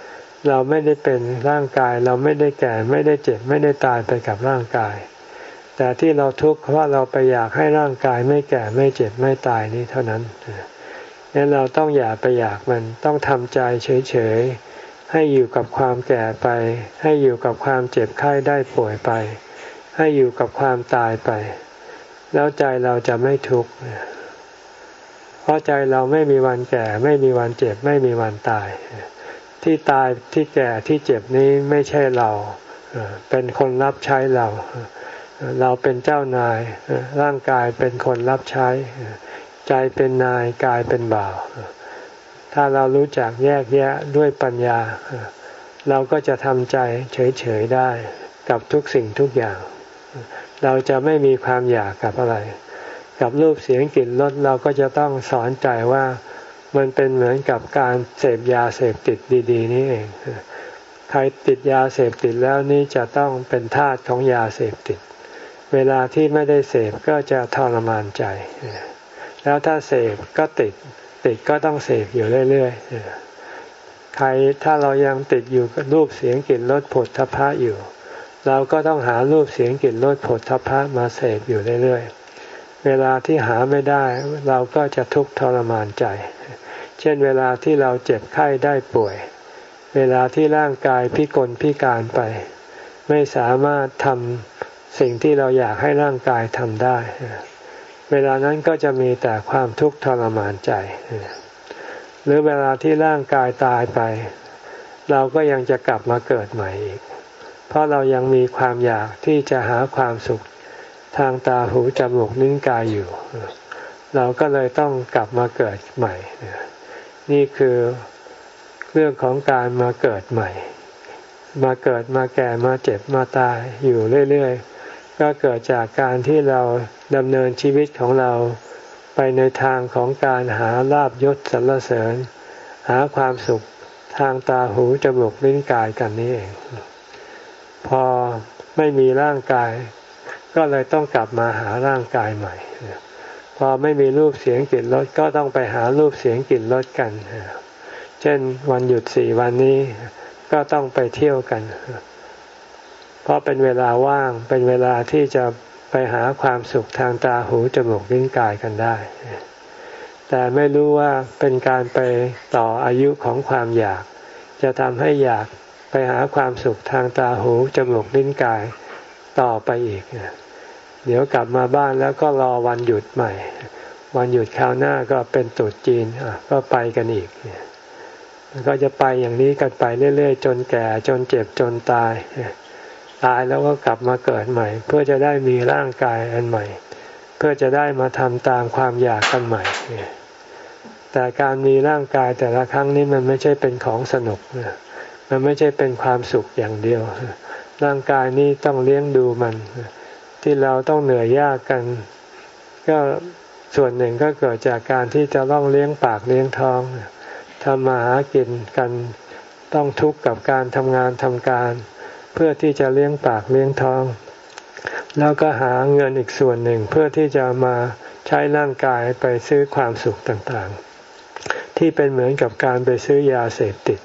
เราไม่ได้เป็นร่างกายเราไม่ได้แก่ไม่ได้เจ็บไม่ได้ตายไปกับร่างกายแต่ที่เราทุกข์เพราะเราไปอยากให้ร่างกายไม่แก่ไม่เจ็บไม่ตายนี้เท่านั้นงั้นเราต้องอย่าไปอยากมันต้องทำใจเฉยๆให้อยู่กับความแก่ไปให้อยู่กับความเจ็บไข้ได้ป่วยไปให้อยู่กับความตายไปแล้วใจเราจะไม่ทุกข์เพราะใจเราไม่มีวันแก่ไม่มีวันเจ็บไม่มีวันตายที่ตายที่แก่ที่เจ็บนี้ไม่ใช่เราเป็นคนรับใช้เราเราเป็นเจ้านายร่างกายเป็นคนรับใช้ใจเป็นนายกายเป็นบ่าวถ้าเรารู้จักแยกแยะด้วยปัญญาเราก็จะทำใจเฉยๆได้กับทุกสิ่งทุกอย่างเราจะไม่มีความอยากกับอะไรกับรูปเสียงกลิ่นรสเราก็จะต้องสอนใจว่ามันเป็นเหมือนกับการเสพยาเสพติดดีๆนี่เองใครติดยาเสพติดแล้วนี่จะต้องเป็นทาสของยาเสพติดเวลาที่ไม่ได้เสพก็จะทรมานใจแล้วถ้าเสพก็ติดติดก็ต้องเสพอยู่เรื่อยๆใครถ้าเรายังติดอยู่กับรูปเสียงกลิ่นรสผลทพะอยู่เราก็ต้องหารูปเสียงกลิ่นรสผลทพะมาเสพอยู่เรื่อยๆเวลาที่หาไม่ได้เราก็จะทุกข์ทรมานใจเช่นเวลาที่เราเจ็บไข้ได้ป่วยเวลาที่ร่างกายพิกลพิการไปไม่สามารถทำสิ่งที่เราอยากให้ร่างกายทำได้เวลานั้นก็จะมีแต่ความทุกข์ทรมานใจหรือเวลาที่ร่างกายตายไปเราก็ยังจะกลับมาเกิดใหม่อีกเพราะเรายังมีความอยากที่จะหาความสุขทางตาหูจมูกลิ้นกายอยู่เราก็เลยต้องกลับมาเกิดใหม่นี่คือเรื่องของการมาเกิดใหม่มาเกิดมาแก่มาเจ็บมาตายอยู่เรื่อยๆก็เกิดจากการที่เราดำเนินชีวิตของเราไปในทางของการหาลาภยศสรรเสริญหาความสุขทางตาหูจมูกลิ้นกายกันนี่เองพอไม่มีร่างกายก็เลยต้องกลับมาหาร่างกายใหม่พอไม่มีรูปเสียงกลิ่นรสก็ต้องไปหารูปเสียงกลิ่นรสกันเช่นวันหยุดสี่วันนี้ก็ต้องไปเที่ยวกันเพราะเป็นเวลาว่างเป็นเวลาที่จะไปหาความสุขทางตาหูจมูกลิ้นกายกันได้แต่ไม่รู้ว่าเป็นการไปต่ออายุของความอยากจะทำให้อยากไปหาความสุขทางตาหูจมูกลิ้นกายต่อไปอีกเดี๋ยวกลับมาบ้านแล้วก็รอวันหยุดใหม่วันหยุดคราวหน้าก็เป็นตรุษจีนก็ไปกันอีกก็จะไปอย่างนี้กันไปเรื่อยๆจนแก่จนเจ็บจนตายตายแล้วก็กลับมาเกิดใหม่เพื่อจะได้มีร่างกายอันใหม่เพื่อจะได้มาทำตามความอยากกันใหม่แต่การมีร่างกายแต่ละครั้งนี้มันไม่ใช่เป็นของสนุกมันไม่ใช่เป็นความสุขอย่างเดียวร่างกายนี้ต้องเลี้ยงดูมันที่เราต้องเหนื่อยยากกันก็ส่วนหนึ่งก็เกิดจากการที่จะต้องเลี้ยงปากเลี้ยงท้องทำมาหากินกันต้องทุกข์กับการทำงานทำการเพื่อที่จะเลี้ยงปากเลี้ยงท้องแล้วก็หาเงินอีกส่วนหนึ่งเพื่อที่จะมาใช้ร่างกายไปซื้อความสุขต่างๆที่เป็นเหมือนกับการไปซื้อยาเสพติด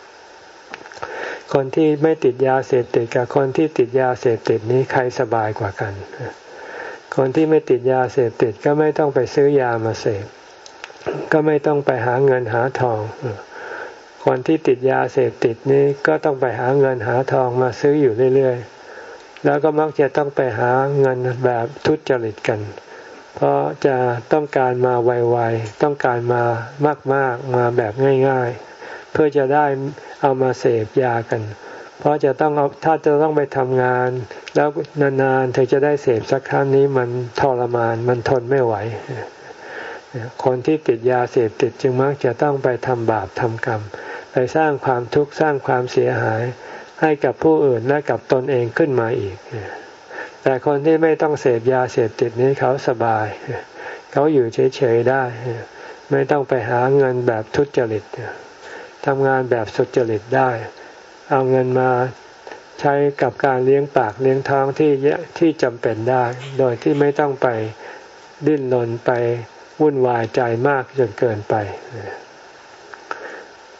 คนที่ไม่ติดยาเสพติดกับคนที่ติดยาเสพติดนี้ใครสบายกว่ากันคนที่ไม่ติดยาเสพติดก็ไม่ต้องไปซื้อยามาเสพก็ไม่ต้องไปหาเงินหาทองคนที่ติดยาเสพติดนี้ก็ต้องไปหาเงินหาทองมาซื้ออยู่เรื่อยๆแล้วก็มักจะต้องไปหาเงินแบบทุจริตกันเพราะจะต้องการมาไวๆต้องการมามากๆมาแบบง่ายๆเพื่อจะได้เอามาเสพยากันเพราะจะต้องเอาถ้าจะต้องไปทำงานแล้วนานๆถึงจะได้เสพสักครั้งนี้มันทรมานมันทนไม่ไหวคนที่ติดยาเสพติดจึงมักจะต้องไปทำบาปทำกรรมไปสร้างความทุกข์สร้างความเสียหายให้กับผู้อื่นและกับตนเองขึ้นมาอีกแต่คนที่ไม่ต้องเสพยาเสพติดนี้เขาสบายเขาอยู่เฉยๆได้ไม่ต้องไปหาเงินแบบทุจริตทำงานแบบสุจริตได้เอาเงินมาใช้กับการเลี้ยงปากเลี้ยงท้องที่ที่จำเป็นได้โดยที่ไม่ต้องไปดิ้นรนไปวุ่นวายใจมากจนเกินไป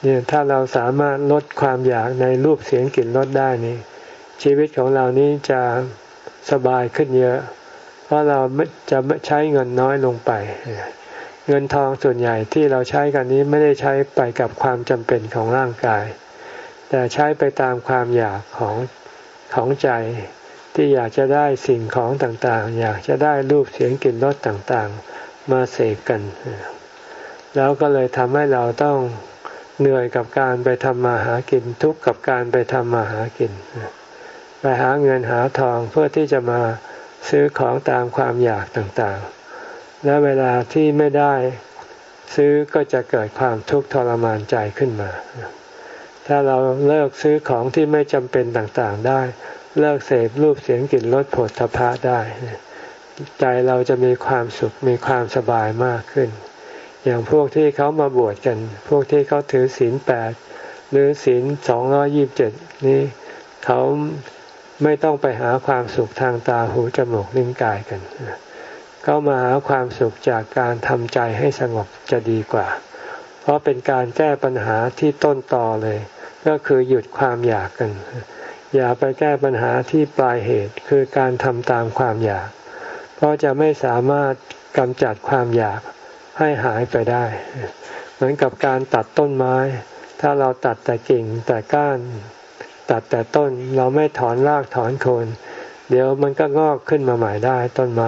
เนี่ยถ้าเราสามารถลดความอยากในรูปเสียงกลิ่นรสได้นี่ชีวิตของเรานี้จะสบายขึ้นเยอะเพราะเราจะใช้เงินน้อยลงไปเงินทองส่วนใหญ่ที่เราใช้กันนี้ไม่ได้ใช้ไปกับความจำเป็นของร่างกายแต่ใช้ไปตามความอยากของของใจที่อยากจะได้สิ่งของต่างๆอยากจะได้รูปเสียงกลิ่นรสต่างๆมาเสพกันแล้วก็เลยทำให้เราต้องเหนื่อยกับการไปทำมาหากินทุกข์กับการไปทำมาหากินไปหาเงินหาทองเพื่อที่จะมาซื้อของตามความอยากต่างๆและเวลาที่ไม่ได้ซื้อก็จะเกิดความทุกข์ทรมานใจขึ้นมาถ้าเราเลิกซื้อของที่ไม่จำเป็นต่างๆได้เลิกเสพรูปเสียงกลิ่นรสโผฏฐัพพะได้ใจเราจะมีความสุขมีความสบายมากขึ้นอย่างพวกที่เขามาบวชกันพวกที่เขาถือศีลแปดหรือศีลสองร้อยยี่สิบเจ็ดนี้เขาไม่ต้องไปหาความสุขทางตาหูจมูกลิ้นกายกันเขามาหาความสุขจากการทำใจให้สงบจะดีกว่าเพราะเป็นการแก้ปัญหาที่ต้นตอเลยก็คือหยุดความอยากกันอย่าไปแก้ปัญหาที่ปลายเหตุคือการทำตามความอยากเพราะจะไม่สามารถกำจัดความอยากให้หายไปได้เหมือนกับการตัดต้นไม้ถ้าเราตัดแต่กิ่งแต่ก้านตัดแต่ต้นเราไม่ถอนรากถอนโคนเดี๋ยวมันก็งอกขึ้นมาใหม่ได้ต้นไม้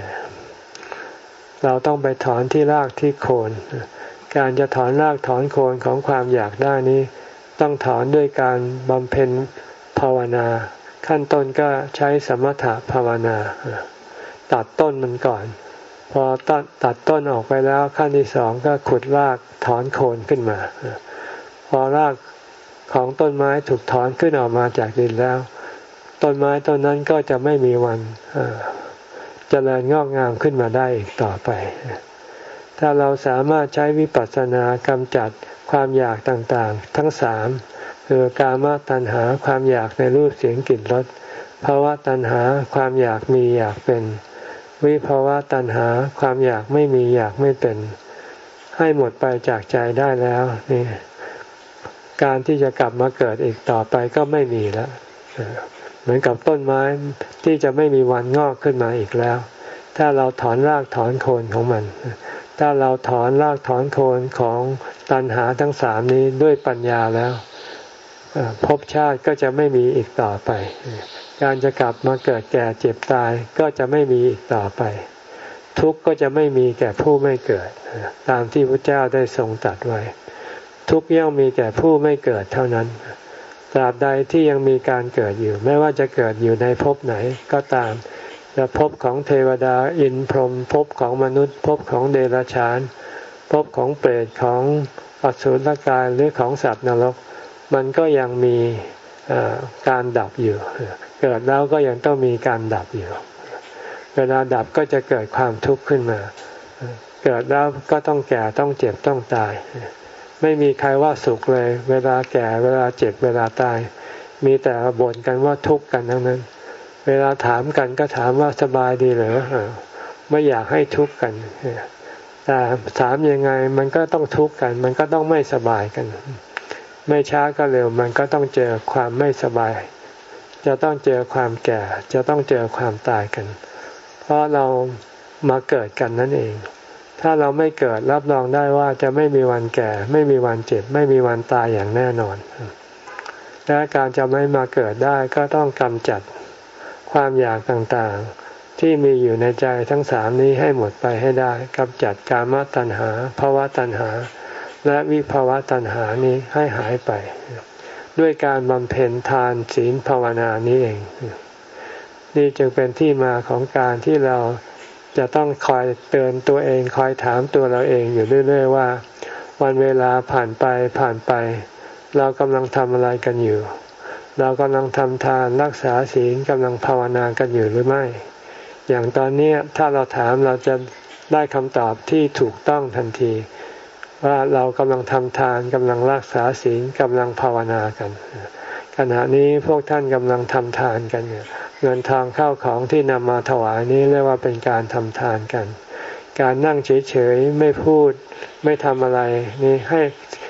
เราต้องไปถอนที่รากที่โคนการจะถอนรากถอนโคนของความอยากได้นี้ต้องถอนด้วยการบำเพ็ญภาวนาขั้นต้นก็ใช้สมถะภาวนาตัดต้นมันก่อนพอตัดตัดต้นออกไปแล้วขั้นที่สองก็ขุดรากถอนโคนขึ้นมาพอรากของต้นไม้ถูกถอนขึ้นออกมาจากดินแล้วต้นไม้ต้นนั้นก็จะไม่มีวันเจริญงอกงามขึ้นมาได้อีกต่อไปถ้าเราสามารถใช้วิปัสสนากำจัดความอยากต่างๆทั้งสามคือกามตัณหาความอยากในรูปเสียงกลิ่นรสภาวะตัณหาความอยากมีอยากเป็นวิภาวะตัณหาความอยากไม่มีอยากไม่เป็นให้หมดไปจากใจได้แล้วนี่การที่จะกลับมาเกิดอีกต่อไปก็ไม่มีแล้วเหมือนกับต้นไม้ที่จะไม่มีวันงอกขึ้นมาอีกแล้วถ้าเราถอนรากถอนโคนของมันถ้าเราถอนรากถอนโคนของตัณหาทั้งสามนี้ด้วยปัญญาแล้วภพชาติก็จะไม่มีอีกต่อไปการจะกลับมาเกิดแก่เจ็บตายก็จะไม่มีอีกต่อไปทุกข์ก็จะไม่มีแก่ผู้ไม่เกิดตามที่พระเจ้าได้ทรงตรัสไว้ทุกข์ย่อมมีแก่ผู้ไม่เกิดเท่านั้นตราบใดที่ยังมีการเกิดอยู่ไม่ว่าจะเกิดอยู่ในภพไหนก็ตามจะภพของเทวดาอินพรหมภพของมนุษย์ภพของเดรัจฉานภพของเปรตของอสุรกายหรือของสัตว์นรกมันก็ยังมีการดับอยู่เกิดแล้วก็ยังต้องมีการดับอยู่เวลาดับก็จะเกิดความทุกข์ขึ้นมาเกิดแล้วก็ต้องแก่ต้องเจ็บต้องตายไม่มีใครว่าสุขเลยเวลาแก่เวลาเจ็บเวลาตายมีแต่บ่นกันว่าทุกข์กันทั้งนั้นเวลาถามกันก็ถามว่าสบายดีเหรอไม่อยากให้ทุกข์กันแต่ถามยังไงมันก็ต้องทุกข์กันมันก็ต้องไม่สบายกันไม่ช้าก็เร็วมันก็ต้องเจอความไม่สบายจะต้องเจอความแก่จะต้องเจอความตายกันเพราะเรามาเกิดกันนั่นเองถ้าเราไม่เกิดรับรองได้ว่าจะไม่มีวันแก่ไม่มีวันเจ็บไม่มีวันตายอย่างแน่นอนและการจะไม่มาเกิดได้ก็ต้องกำจัดความอยากต่างๆที่มีอยู่ในใจทั้งสามนี้ให้หมดไปให้ได้กำจัดกามตัณหาภวตัณหาและวิภาวะตัณหานี้ให้หายไปด้วยการบำเพ็ญทานศีลภาวนานี้เองนี่จึงเป็นที่มาของการที่เราจะต้องคอยเตือนตัวเองคอยถามตัวเราเองอยู่เรื่อยๆว่าวันเวลาผ่านไปผ่านไปเรากำลังทำอะไรกันอยู่เรากำลังทำทานรักษาศีลกำลังภาวนากันอยู่หรือไม่อย่างตอนนี้ถ้าเราถามเราจะได้คำตอบที่ถูกต้องทันทีว่าเรากำลังทำทานกำลังรักษาศีลกำลังภาวนากันขณะนี้พวกท่านกำลังทำทานกันเงินทองเข้าของที่นำมาถวายนี้เรียกว่าเป็นการทำทานกันการนั่งเฉยๆไม่พูดไม่ทำอะไรนี่ให้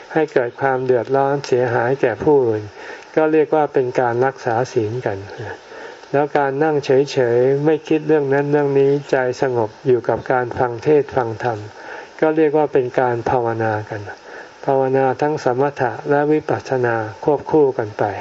ให้เกิดความเดือดร้อนเสียหายแก่ผู้อื่นก็เรียกว่าเป็นการรักษาศีลกันแล้วการนั่งเฉยๆไม่คิดเรื่องนั้นเรื่องนี้ใจสงบอยู่กับการฟังเทศน์ฟังธรรมก็เรียกว่าเป็นการภาวนากันภาวนาทั้งสมถะและวิปัสสนาควบคู่กันไป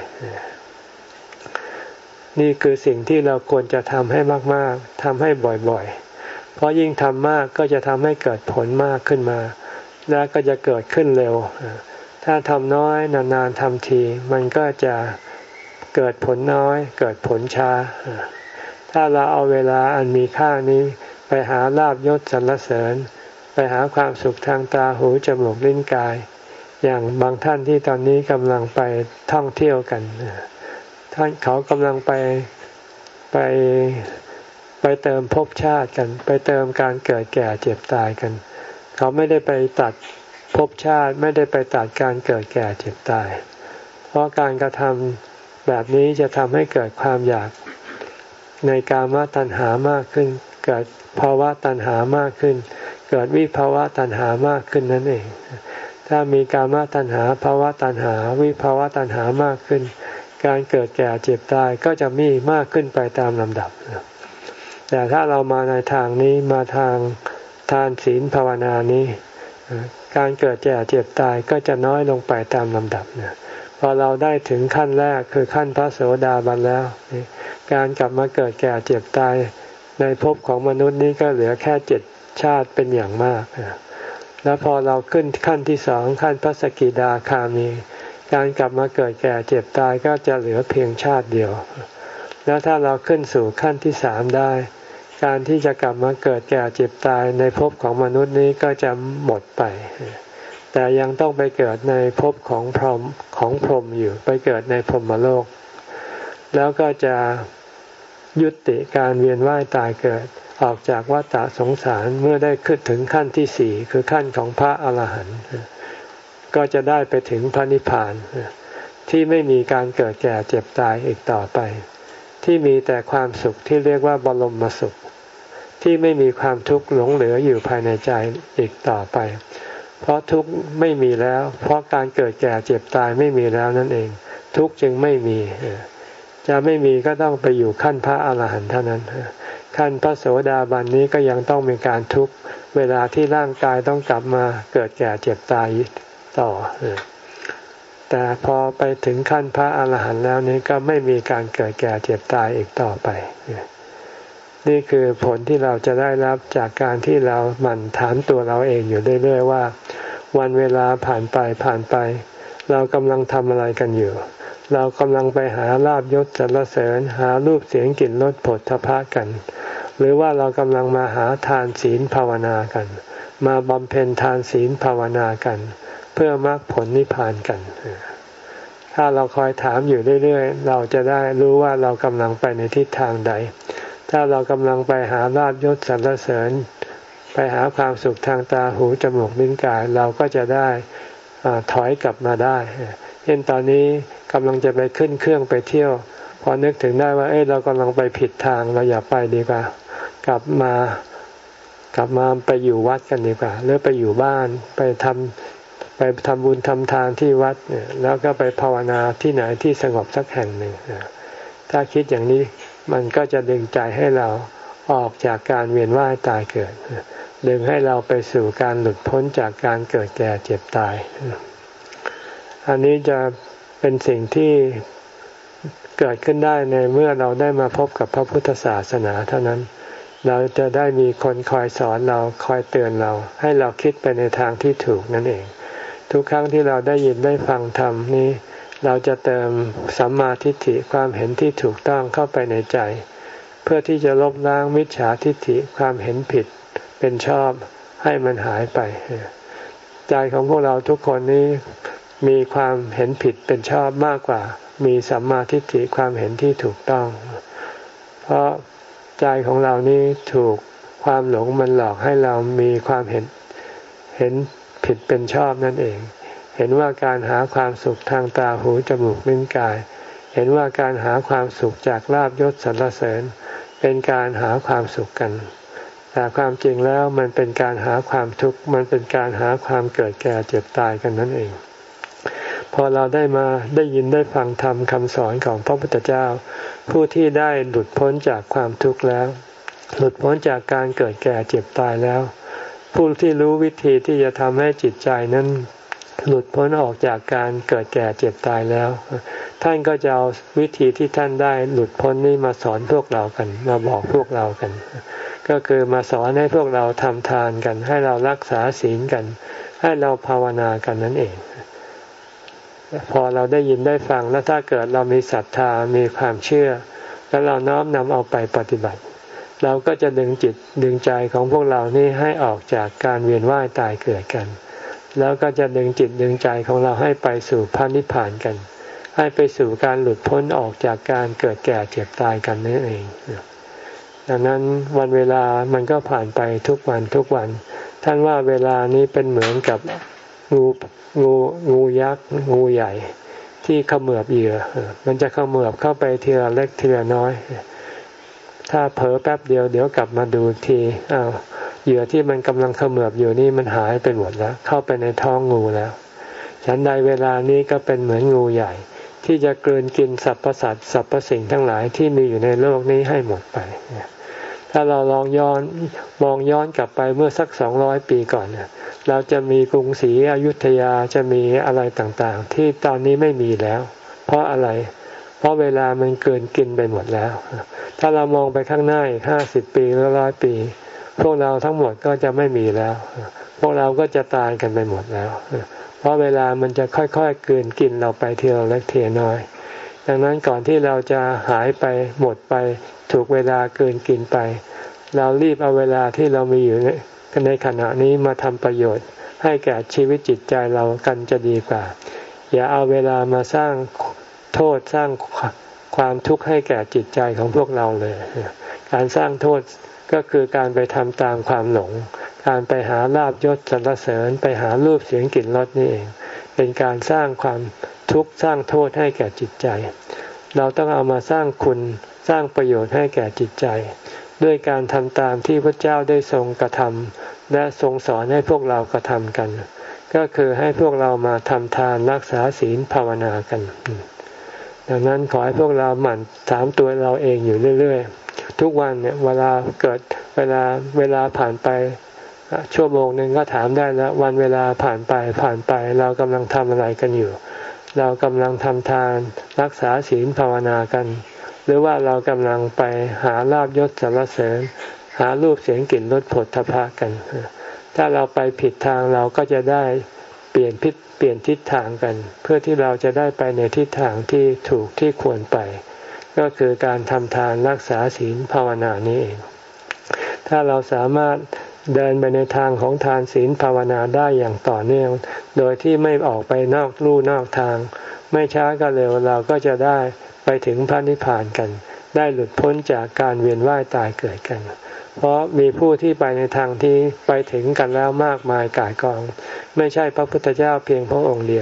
นี่คือสิ่งที่เราควรจะทำให้มากๆทำให้บ่อยๆเพราะยิ่งทำมากก็จะทำให้เกิดผลมากขึ้นมาและก็จะเกิดขึ้นเร็วถ้าทำน้อยนานๆทำทีมันก็จะเกิดผลน้อยเกิดผลช้าถ้าเราเอาเวลาอันมีค่านี้ไปหาลาภยศสรรเสริญไปหาความสุขทางตาหูจมูกลิ้นกายอย่างบางท่านที่ตอนนี้กำลังไปท่องเที่ยวกันท่านเขากำลังไปไปไปเติมภพชาติกันไปเติมการเกิดแก่เจ็บตายกันเขาไม่ได้ไปตัดภพชาติไม่ได้ไปตัดการเกิดแก่เจ็บตายเพราะการกระทำแบบนี้จะทำให้เกิดความอยากในกามตัณหามากขึ้นเกิดภาวะตัณหามากขึ้นเกิดวิภาวะตัณหามากขึ้นนั่นเองถ้ามีกามตัณหาภาวะตัณหาวิภาวะตัณหามากขึ้นการเกิดแก่เจ็บตายก็จะมีมากขึ้นไปตามลำดับแต่ถ้าเรามาในทางนี้มาทางทานศีลภาวนานี้การเกิดแก่เจ็บตายก็จะน้อยลงไปตามลำดับเนี่ยพอเราได้ถึงขั้นแรกคือขั้นพระโสดาบันแล้วการกลับมาเกิดแก่เจ็บตายในภพของมนุษย์นี้ก็เหลือแค่เจ็ดชาติเป็นอย่างมากแล้วพอเราขึ้นขั้นที่สองขั้นพระสกิทาคามีการกลับมาเกิดแก่เจ็บตายก็จะเหลือเพียงชาติเดียวแล้วถ้าเราขึ้นสู่ขั้นที่สามได้การที่จะกลับมาเกิดแก่เจ็บตายในภพของมนุษย์นี้ก็จะหมดไปแต่ยังต้องไปเกิดในภพของพรหมของพรหมอยู่ไปเกิดในพรหมโลกแล้วก็จะยุติการเวียนว่ายตายเกิดออกจากวัฏฏะสงสารเมื่อได้ขึ้นถึงขั้นที่สี่คือขั้นของพระอรหันต์ก็จะได้ไปถึงพระนิพพานที่ไม่มีการเกิดแก่เจ็บตายอีกต่อไปที่มีแต่ความสุขที่เรียกว่าบรมสุขที่ไม่มีความทุกข์หลงเหลืออยู่ภายในใจอีกต่อไปเพราะทุกข์ไม่มีแล้วเพราะการเกิดแก่เจ็บตายไม่มีแล้วนั่นเองทุกข์จึงไม่มีจะไม่มีก็ต้องไปอยู่ขั้นพระอรหันต์เท่านั้นขั้นพระโสดาบันนี้ก็ยังต้องมีการทุกข์เวลาที่ร่างกายต้องกลับมาเกิดแก่เจ็บตายต่อแต่พอไปถึงขั้นพระอรหันต์แล้วนี้ก็ไม่มีการเกิดแก่เจ็บตายอีกต่อไปนี่คือผลที่เราจะได้รับจากการที่เราหมั่นถามตัวเราเองอยู่เรื่อยๆว่าวันเวลาผ่านไปผ่านไปเรากำลังทำอะไรกันอยู่เรากำลังไปหาลาภยศสรรเสริญหารูปเสียงกลิ่นรสโผฏฐัพพะกันหรือว่าเรากำลังมาหาทานศีลภาวนากันมาบำเพ็ญทานศีลภาวนากันเพื่อมรรคผลนิพพานกันถ้าเราคอยถามอยู่เรื่อยๆเราจะได้รู้ว่าเรากำลังไปในทิศทางใดถ้าเรากำลังไปหาลาภยศสรรเสริญไปหาความสุขทางตาหูจมูกลิ้นกายเราก็จะได้ถอยกลับมาได้เช่นตอนนี้กำลังจะไปขึ้นเครื่องไปเที่ยวพอนึกถึงได้ว่าเอ้ยเรากำลังไปผิดทางเราอย่าไปดีกว่ากลับมากลับมาไปอยู่วัดกันดีกว่าหรือไปอยู่บ้านไปทำไปทำบุญทำทานที่วัดเนี่ยแล้วก็ไปภาวนาที่ไหนที่สงบสักแห่งหนึ่งถ้าคิดอย่างนี้มันก็จะดึงใจให้เราออกจากการเวียนว่ายตายเกิดดึงให้เราไปสู่การหลุดพ้นจากการเกิดแก่เจ็บตายอันนี้จะเป็นสิ่งที่เกิดขึ้นได้ในเมื่อเราได้มาพบกับพระพุทธศาสนาเท่านั้นเราจะได้มีคนคอยสอนเราคอยเตือนเราให้เราคิดไปในทางที่ถูกนั่นเองทุกครั้งที่เราได้ยินได้ฟังธรรมนี้เราจะเติมสัมมาทิฏฐิความเห็นที่ถูกต้องเข้าไปในใจเพื่อที่จะลบล้างมิจฉาทิฏฐิความเห็นผิดเป็นชอบให้มันหายไปใจของพวกเราทุกคนนี้มีความเห็นผิดเป็นชอบมากกว่ามีสัมมาทิฏฐิความเห็นที่ถูกต้องเพราะใจของเรานี้ถูกความหลงมันหลอกให้เรามีความเห็นเห็นผิดเป็นชอบนั่นเองเห็นว่าการหาความสุขทางตาหูจมูกลิ้นกายเห็นว่าการหาความสุขจากลาภยศสรรเสริญเป็นการหาความสุขกันแต่ความจริงแล้วมันเป็นการหาความทุกข์มันเป็นการหาความเกิดแก่เจ็บตายกันนั่นเองพอเราได้มาได้ยินได้ฟังธรรมคำสอนของพระพุทธเจ้าผู้ที่ได้หลุดพ้นจากความทุกข์แล้วหลุดพ้นจากการเกิดแก่เจ็บตายแล้วผู้ที่รู้วิธีที่จะทำให้จิตใจนั้นหลุดพ้นออกจากการเกิดแก่เจ็บตายแล้วท่านก็จะเอาวิธีที่ท่านได้หลุดพ้นนี้มาสอนพวกเรากันมาบอกพวกเรากันก็คือมาสอนให้พวกเราทำทานกันให้เรารักษาศีลกันให้เราภาวนากันนั่นเองพอเราได้ยินได้ฟังแล้วถ้าเกิดเรามีศรัทธามีความเชื่อแล้วเราน้อมนำเอาไปปฏิบัติเราก็จะดึงจิตดึงใจของพวกเรานี่ให้ออกจากการเวียนว่ายตายเกิดกันแล้วก็จะดึงจิตดึงใจของเราให้ไปสู่พระนิพพานกันให้ไปสู่การหลุดพ้นออกจากการเกิดแก่เจ็บตายกันนั่นเองดังนั้นวันเวลามันก็ผ่านไปทุกวันทุกวันท่านว่าเวลานี้เป็นเหมือนกับงูงูงูยักษ์งูใหญ่ที่เขมือบเหยื่อมันจะเขมือบเข้าไปทีละเล็กทีละน้อยถ้าเผลอแป๊บเดียวเดี๋ยวกลับมาดูทีอ้าวเหยื่อที่มันกำลังเขมือบอยู่นี่มันหายไปหมดแล้วเข้าไปในท้องงูแล้วฉันใดเวลานี้ก็เป็นเหมือนงูใหญ่ที่จะกลืนกินสรรพสัตว์สรรพสิ่งทั้งหลายที่มีอยู่ในโลกนี้ให้หมดไปถ้าเราลองย้อนมองย้อนกลับไปเมื่อสักสองร้อยปีก่อนเราจะมีกรุงศรีอยุธยาจะมีอะไรต่างๆที่ตอนนี้ไม่มีแล้วเพราะอะไรเพราะเวลามันเกินกินไปหมดแล้วถ้าเรามองไปข้างหน้าอีกห้าสิบปีหรือร้อยปีพวกเราทั้งหมดก็จะไม่มีแล้วพวกเราก็จะตายกันไปหมดแล้วเพราะเวลามันจะค่อยๆเกินกินเราไปทีละเล็กทีละน้อยดังนั้นก่อนที่เราจะหายไปหมดไปถูกเวลาเกินกินไปเรารีบเอาเวลาที่เรามีอยู่ในขณะนี้มาทำประโยชน์ให้แก่ชีวิตจิตใจเรากันจะดีกว่าอย่าเอาเวลามาสร้างโทษสร้างความทุกข์ให้แก่จิตใจของพวกเราเลยการสร้างโทษก็คือการไปทำตามความหลงการไปหาลาภยศสรรเสริญไปหารูปเสียงกลิ่นรสนี่เองเป็นการสร้างความทุกข์สร้างโทษให้แก่จิตใจเราต้องเอามาสร้างคุณสร้างประโยชน์ให้แก่จิตใจด้วยการทำตามที่พระเจ้าได้ทรงกระทำและทรงสอนให้พวกเรากระทำกันก็คือให้พวกเรามาทำทานรักษาศีลภาวนากันดังนั้นขอให้พวกเราหมั่นถามตัวเราเองอยู่เรื่อยๆทุกวันเนี่ยเวลาเกิดเวลาเวลาผ่านไปชั่วโมงหนึ่งก็ถามได้แล้ววันเวลาผ่านไปผ่านไปเรากำลังทำอะไรกันอยู่เรากำลังทำทานรักษาศีลภาวนากันหรือว่าเรากำลังไปหาลาภยศสรรเสริญหารูปเสียงกลิ่นรสผลทพะกันถ้าเราไปผิดทางเราก็จะได้เปลี่ยนพิษเปลี่ยนทิศทางกันเพื่อที่เราจะได้ไปในทิศทางที่ถูกที่ควรไปก็คือการทำทานรักษาศีลภาวนานี้เองถ้าเราสามารถเดินไปในทางของทานศีลภาวนาได้อย่างต่อเนื่องโดยที่ไม่ออกไปนอกลู่นอกทางไม่ช้าก็เร็วเราก็จะได้ไปถึงพระนิพพานกันได้หลุดพ้นจากการเวียนว่ายตายเกิดกันเพราะมีผู้ที่ไปในทางที่ไปถึงกันแล้วมากมายก่ายกองไม่ใช่พระพุทธเจ้าเพียงพระองค์เดียว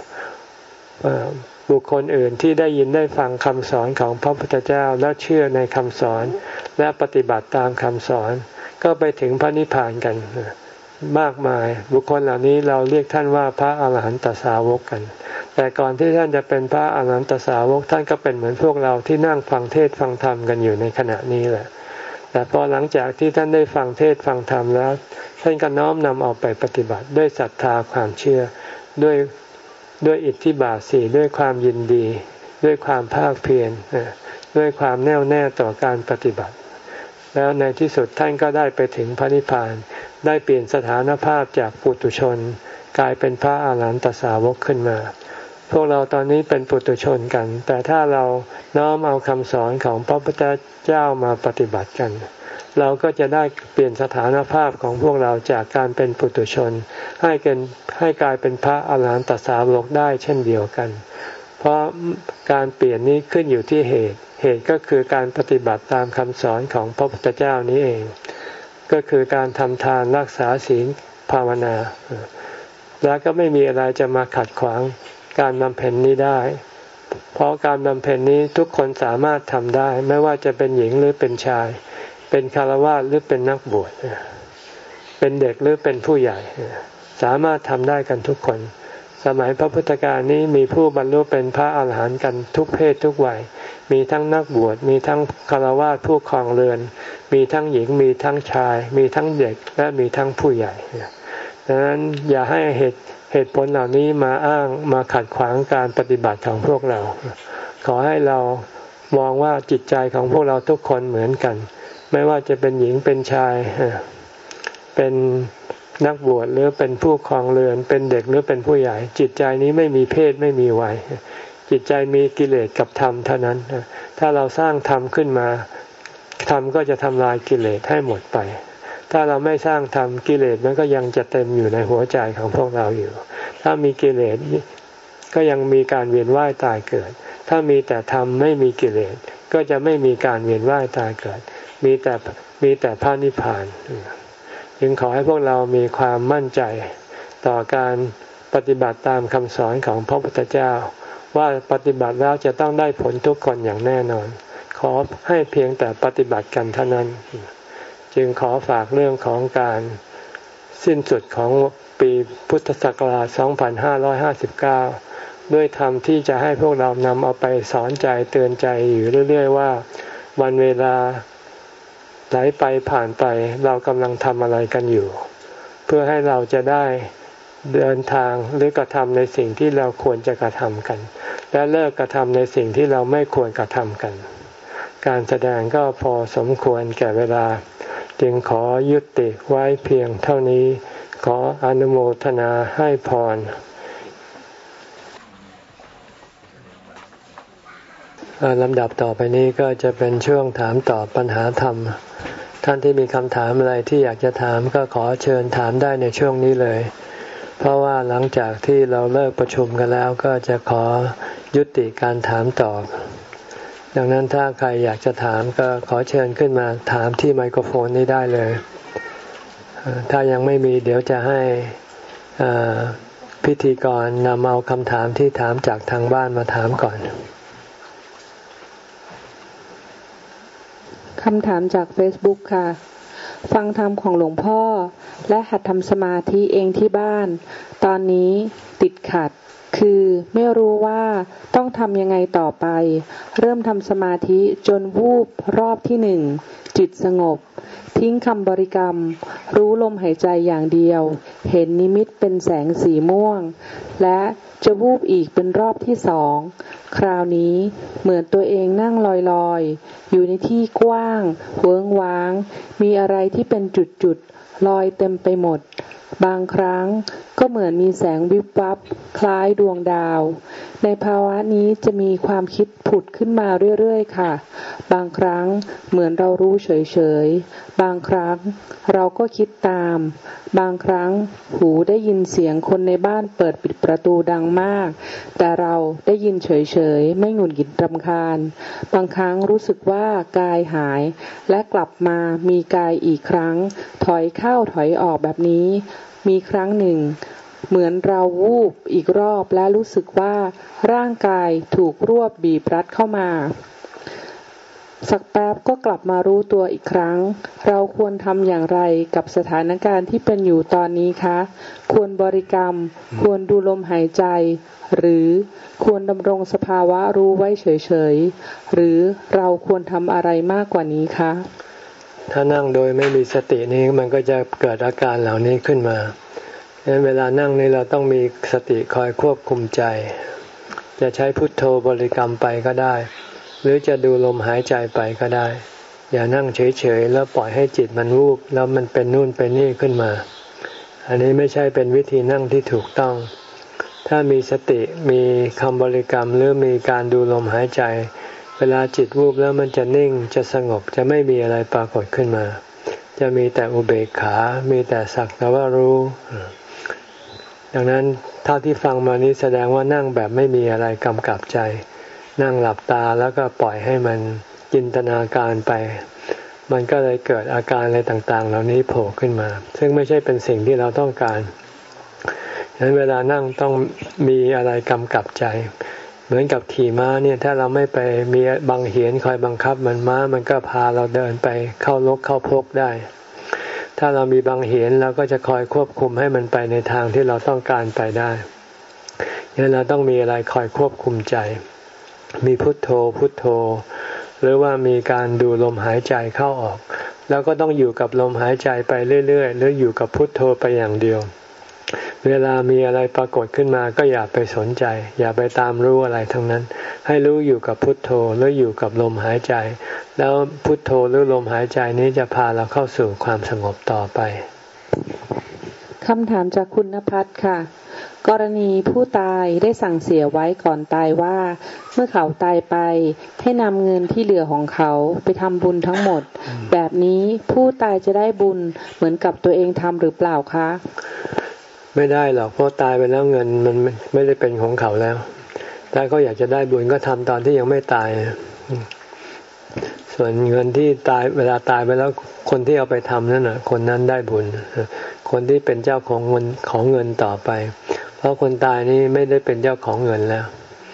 บุคคลอื่นที่ได้ยินได้ฟังคำสอนของพระพุทธเจ้าและเชื่อในคำสอนและปฏิบัติตามคำสอนก็ไปถึงพระนิพพานกันมากมายบุคคลเหล่านี้เราเรียกท่านว่าพระอาหารหันตสาวกกันแต่ก่อนที่ท่านจะเป็นพระอาหารหันตสาวกท่านก็เป็นเหมือนพวกเราที่นั่งฟังเทศฟังธรรมกันอยู่ในขณะนี้แหละแต่พอหลังจากที่ท่านได้ฟังเทศฟังธรรมแล้วท่านก็น้อมนำเอาไปปฏิบัติด้วยศรัทธาความเชื่อด้วยด้วยอิทธิบาทสี่ด้วยความยินดีด้วยความภาคเพียรด้วยความแน่วแน่ต่อการปฏิบัติแล้วในที่สุดท่านก็ได้ไปถึงพระนิพพานได้เปลี่ยนสถานภาพจากปุถุชนกลายเป็นพระอาหารหันตสาวกขึ้นมาพวกเราตอนนี้เป็นปุถุชนกันแต่ถ้าเราน้อมเอาคำสอนของพระพุทธเจ้ามาปฏิบัติกันเราก็จะได้เปลี่ยนสถานภาพของพวกเราจากการเป็นปุถุชนให้เป็นให้กลายเป็นพระอาหารหันตสาวกได้เช่นเดียวกันเพราะการเปลี่ยนนี้ขึ้นอยู่ที่เหตุเหตุก็คือการปฏิบัติตามคำสอนของพระพุทธเจ้านี้เองก็คือการทำทานรักษาศีลภาวนาแล้วก็ไม่มีอะไรจะมาขัดขวางการบำเพ็ญนี้ได้เพราะการบำเพ็ญนี้ทุกคนสามารถทำได้ไม่ว่าจะเป็นหญิงหรือเป็นชายเป็นฆราวาสหรือเป็นนักบวชเป็นเด็กหรือเป็นผู้ใหญ่สามารถทำได้กันทุกคนสมัยพระพุทธกาลนี้มีผู้บรรลุเป็นพระอาหารหันต์กันทุกเพศทุกวัยมีทั้งนักบวชมีทั้งฆราวาสผู้ครองเรือนมีทั้งหญิงมีทั้งชายมีทั้งเด็กและมีทั้งผู้ใหญ่ดังนั้นอย่าให้เหตุเหตุผลเหล่านี้มาอ้างมาขัดขวางการปฏิบัติของพวกเราขอให้เรามองว่าจิตใจของพวกเราทุกคนเหมือนกันไม่ว่าจะเป็นหญิงเป็นชายเป็นนักบวชหรือเป็นผู้ครองเรือนเป็นเด็กหรือเป็นผู้ใหญ่จิตใจนี้ไม่มีเพศไม่มีวัยจิตใจมีกิเลสกับธรรมเท่านั้นถ้าเราสร้างธรรมขึ้นมาธรรมก็จะทำลายกิเลสให้หมดไปถ้าเราไม่สร้างธรรมกิเลสมันก็ยังจะเต็มอยู่ในหัวใจของพวกเราอยู่ถ้ามีกิเลสก็ยังมีการเวียนว่ายตายเกิดถ้ามีแต่ธรรมไม่มีกิเลสก็จะไม่มีการเวียนว่ายตายเกิดมีแต่มีแต่พระนิพพานจึงขอให้พวกเรามีความมั่นใจต่อการปฏิบัติตามคำสอนของพระพุทธเจ้าว่าปฏิบัติแล้วจะต้องได้ผลทุกคนอย่างแน่นอนขอให้เพียงแต่ปฏิบัติกันเท่านั้นจึงขอฝากเรื่องของการสิ้นสุดของปีพุทธศักราช สองพันห้าร้อยห้าสิบเก้า ด้วยธรรมที่จะให้พวกเรานำเอาไปสอนใจเตือนใจอยู่เรื่อยๆว่าวันเวลาไหลไปผ่านไปเรากำลังทำอะไรกันอยู่เพื่อให้เราจะได้เดินทางหรือกระทำในสิ่งที่เราควรจะกระทำกันและเลิกกระทำในสิ่งที่เราไม่ควรกระทำกันการแสดงก็พอสมควรแก่เวลาจึงขอยุติไว้เพียงเท่านี้ขออนุโมทนาให้พรลำดับต่อไปนี้ก็จะเป็นช่วงถามตอบปัญหาธรรมท่านที่มีคำถามอะไรที่อยากจะถามก็ขอเชิญถามได้ในช่วงนี้เลยเพราะว่าหลังจากที่เราเลิกประชุมกันแล้วก็จะขอยุติการถามตอบดังนั้นถ้าใครอยากจะถามก็ขอเชิญขึ้นมาถามที่ไมโครโฟนนี้ได้เลยถ้ายังไม่มีเดี๋ยวจะให้พิธีกรนำเอาคำถามที่ถามจากทางบ้านมาถามก่อนคำถามจาก Facebook ค่ะฟังธรรมของหลวงพ่อและหัดทำสมาธิเองที่บ้านตอนนี้ติดขัดคือไม่รู้ว่าต้องทำยังไงต่อไปเริ่มทำสมาธิจนวูบรอบที่หนึ่งจิตสงบทิ้งคำบริกรรมรู้ลมหายใจอย่างเดียวเห็นนิมิตเป็นแสงสีม่วงและจะวูบอีกเป็นรอบที่สองคราวนี้เหมือนตัวเองนั่งลอยๆอยู่ในที่กว้างเวิ้งว้างมีอะไรที่เป็นจุดๆลอยเต็มไปหมดบางครั้งก็เหมือนมีแสงวิบวับคล้ายดวงดาวในภาวะนี้จะมีความคิดผุดขึ้นมาเรื่อยๆค่ะบางครั้งเหมือนเรารู้เฉยๆบางครั้งเราก็คิดตามบางครั้งหูได้ยินเสียงคนในบ้านเปิดปิดประตูดังมากแต่เราได้ยินเฉยๆไม่หงุดหงิดรำคาญบางครั้งรู้สึกว่ากายหายและกลับมามีกายอีกครั้งถอยเข้าถอยออกแบบนี้มีครั้งหนึ่งเหมือนเราวูบอีกรอบและรู้สึกว่าร่างกายถูกรวบบีบรัดเข้ามาสักแป๊บก็กลับมารู้ตัวอีกครั้งเราควรทำอย่างไรกับสถานการณ์ที่เป็นอยู่ตอนนี้คะควรบริกรรมควรดูลมหายใจหรือควรดำรงสภาวะรู้ไว้เฉยๆหรือเราควรทำอะไรมากกว่านี้คะถ้านั่งโดยไม่มีสตินี้มันก็จะเกิดอาการเหล่านี้ขึ้นมาดังนั้นเวลานั่งนี่เราต้องมีสติคอยควบคุมใจจะใช้พุทโธบริกรรมไปก็ได้หรือจะดูลมหายใจไปก็ได้อย่านั่งเฉยๆแล้วปล่อยให้จิตมันวูบแล้วมันเป็นนู่นเป็นนี่ขึ้นมาอันนี้ไม่ใช่เป็นวิธีนั่งที่ถูกต้องถ้ามีสติมีคำบริกรรมหรือมีการดูลมหายใจเวลาจิตวูบแล้วมันจะนิ่งจะสงบจะไม่มีอะไรปรากฏขึ้นมาจะมีแต่อุเบกขามีแต่สักแต่ว่ารู้ดังนั้นเท่าที่ฟังมานี้แสดงว่านั่งแบบไม่มีอะไรกำกับใจนั่งหลับตาแล้วก็ปล่อยให้มันจินตนาการไปมันก็เลยเกิดอาการอะไรต่างๆเหล่านี้โผล่ขึ้นมาซึ่งไม่ใช่เป็นสิ่งที่เราต้องการฉะนั้นเวลานั่งต้องมีอะไรกำกับใจเหมือนกับขี่ม้าเนี่ยถ้าเราไม่ไปมีบังเหียนคอยบังคับมันม้ามันก็พาเราเดินไปเข้ารกเข้าพกได้ถ้า ถ้าเรามีบังเหียนเราก็จะคอยควบคุมให้มันไปในทางที่เราต้องการไปได้งั้นเราต้องมีอะไรคอยควบคุมใจมีพุทโธพุทโธหรือว่ามีการดูลมหายใจเข้าออกแล้วก็ต้องอยู่กับลมหายใจไปเรื่อยๆหรืออยู่กับพุทโธไปอย่างเดียวเวลามีอะไรปรากฏขึ้นมาก็อย่าไปสนใจอย่าไปตามรู้อะไรทั้งนั้นให้รู้อยู่กับพุทโธหรืออยู่กับลมหายใจแล้วพุทโธหรือลมหายใจนี้จะพาเราเข้าสู่ความสงบต่อไปคำถามจากคุณณภัทรค่ะกรณีผู้ตายได้สั่งเสียไว้ก่อนตายว่าเมื่อเขาตายไปให้นำเงินที่เหลือของเขาไปทำบุญทั้งหมดแบบนี้ผู้ตายจะได้บุญเหมือนกับตัวเองทำหรือเปล่าคะไม่ได้หรอกเพราะตายไปแล้วเงินมันไม่ได้เป็นของเขาแล้วถ้าเขาอยากจะได้บุญก็ทำตอนที่ยังไม่ตายส่วนเงินที่ตายเวลาตายไปแล้วคนที่เอาไปทำนั่นน่ะคนนั้นได้บุญคนที่เป็นเจ้าของเงินของเงินต่อไปเพราะคนตายนี้ไม่ได้เป็นเจ้าของเงินแล้ว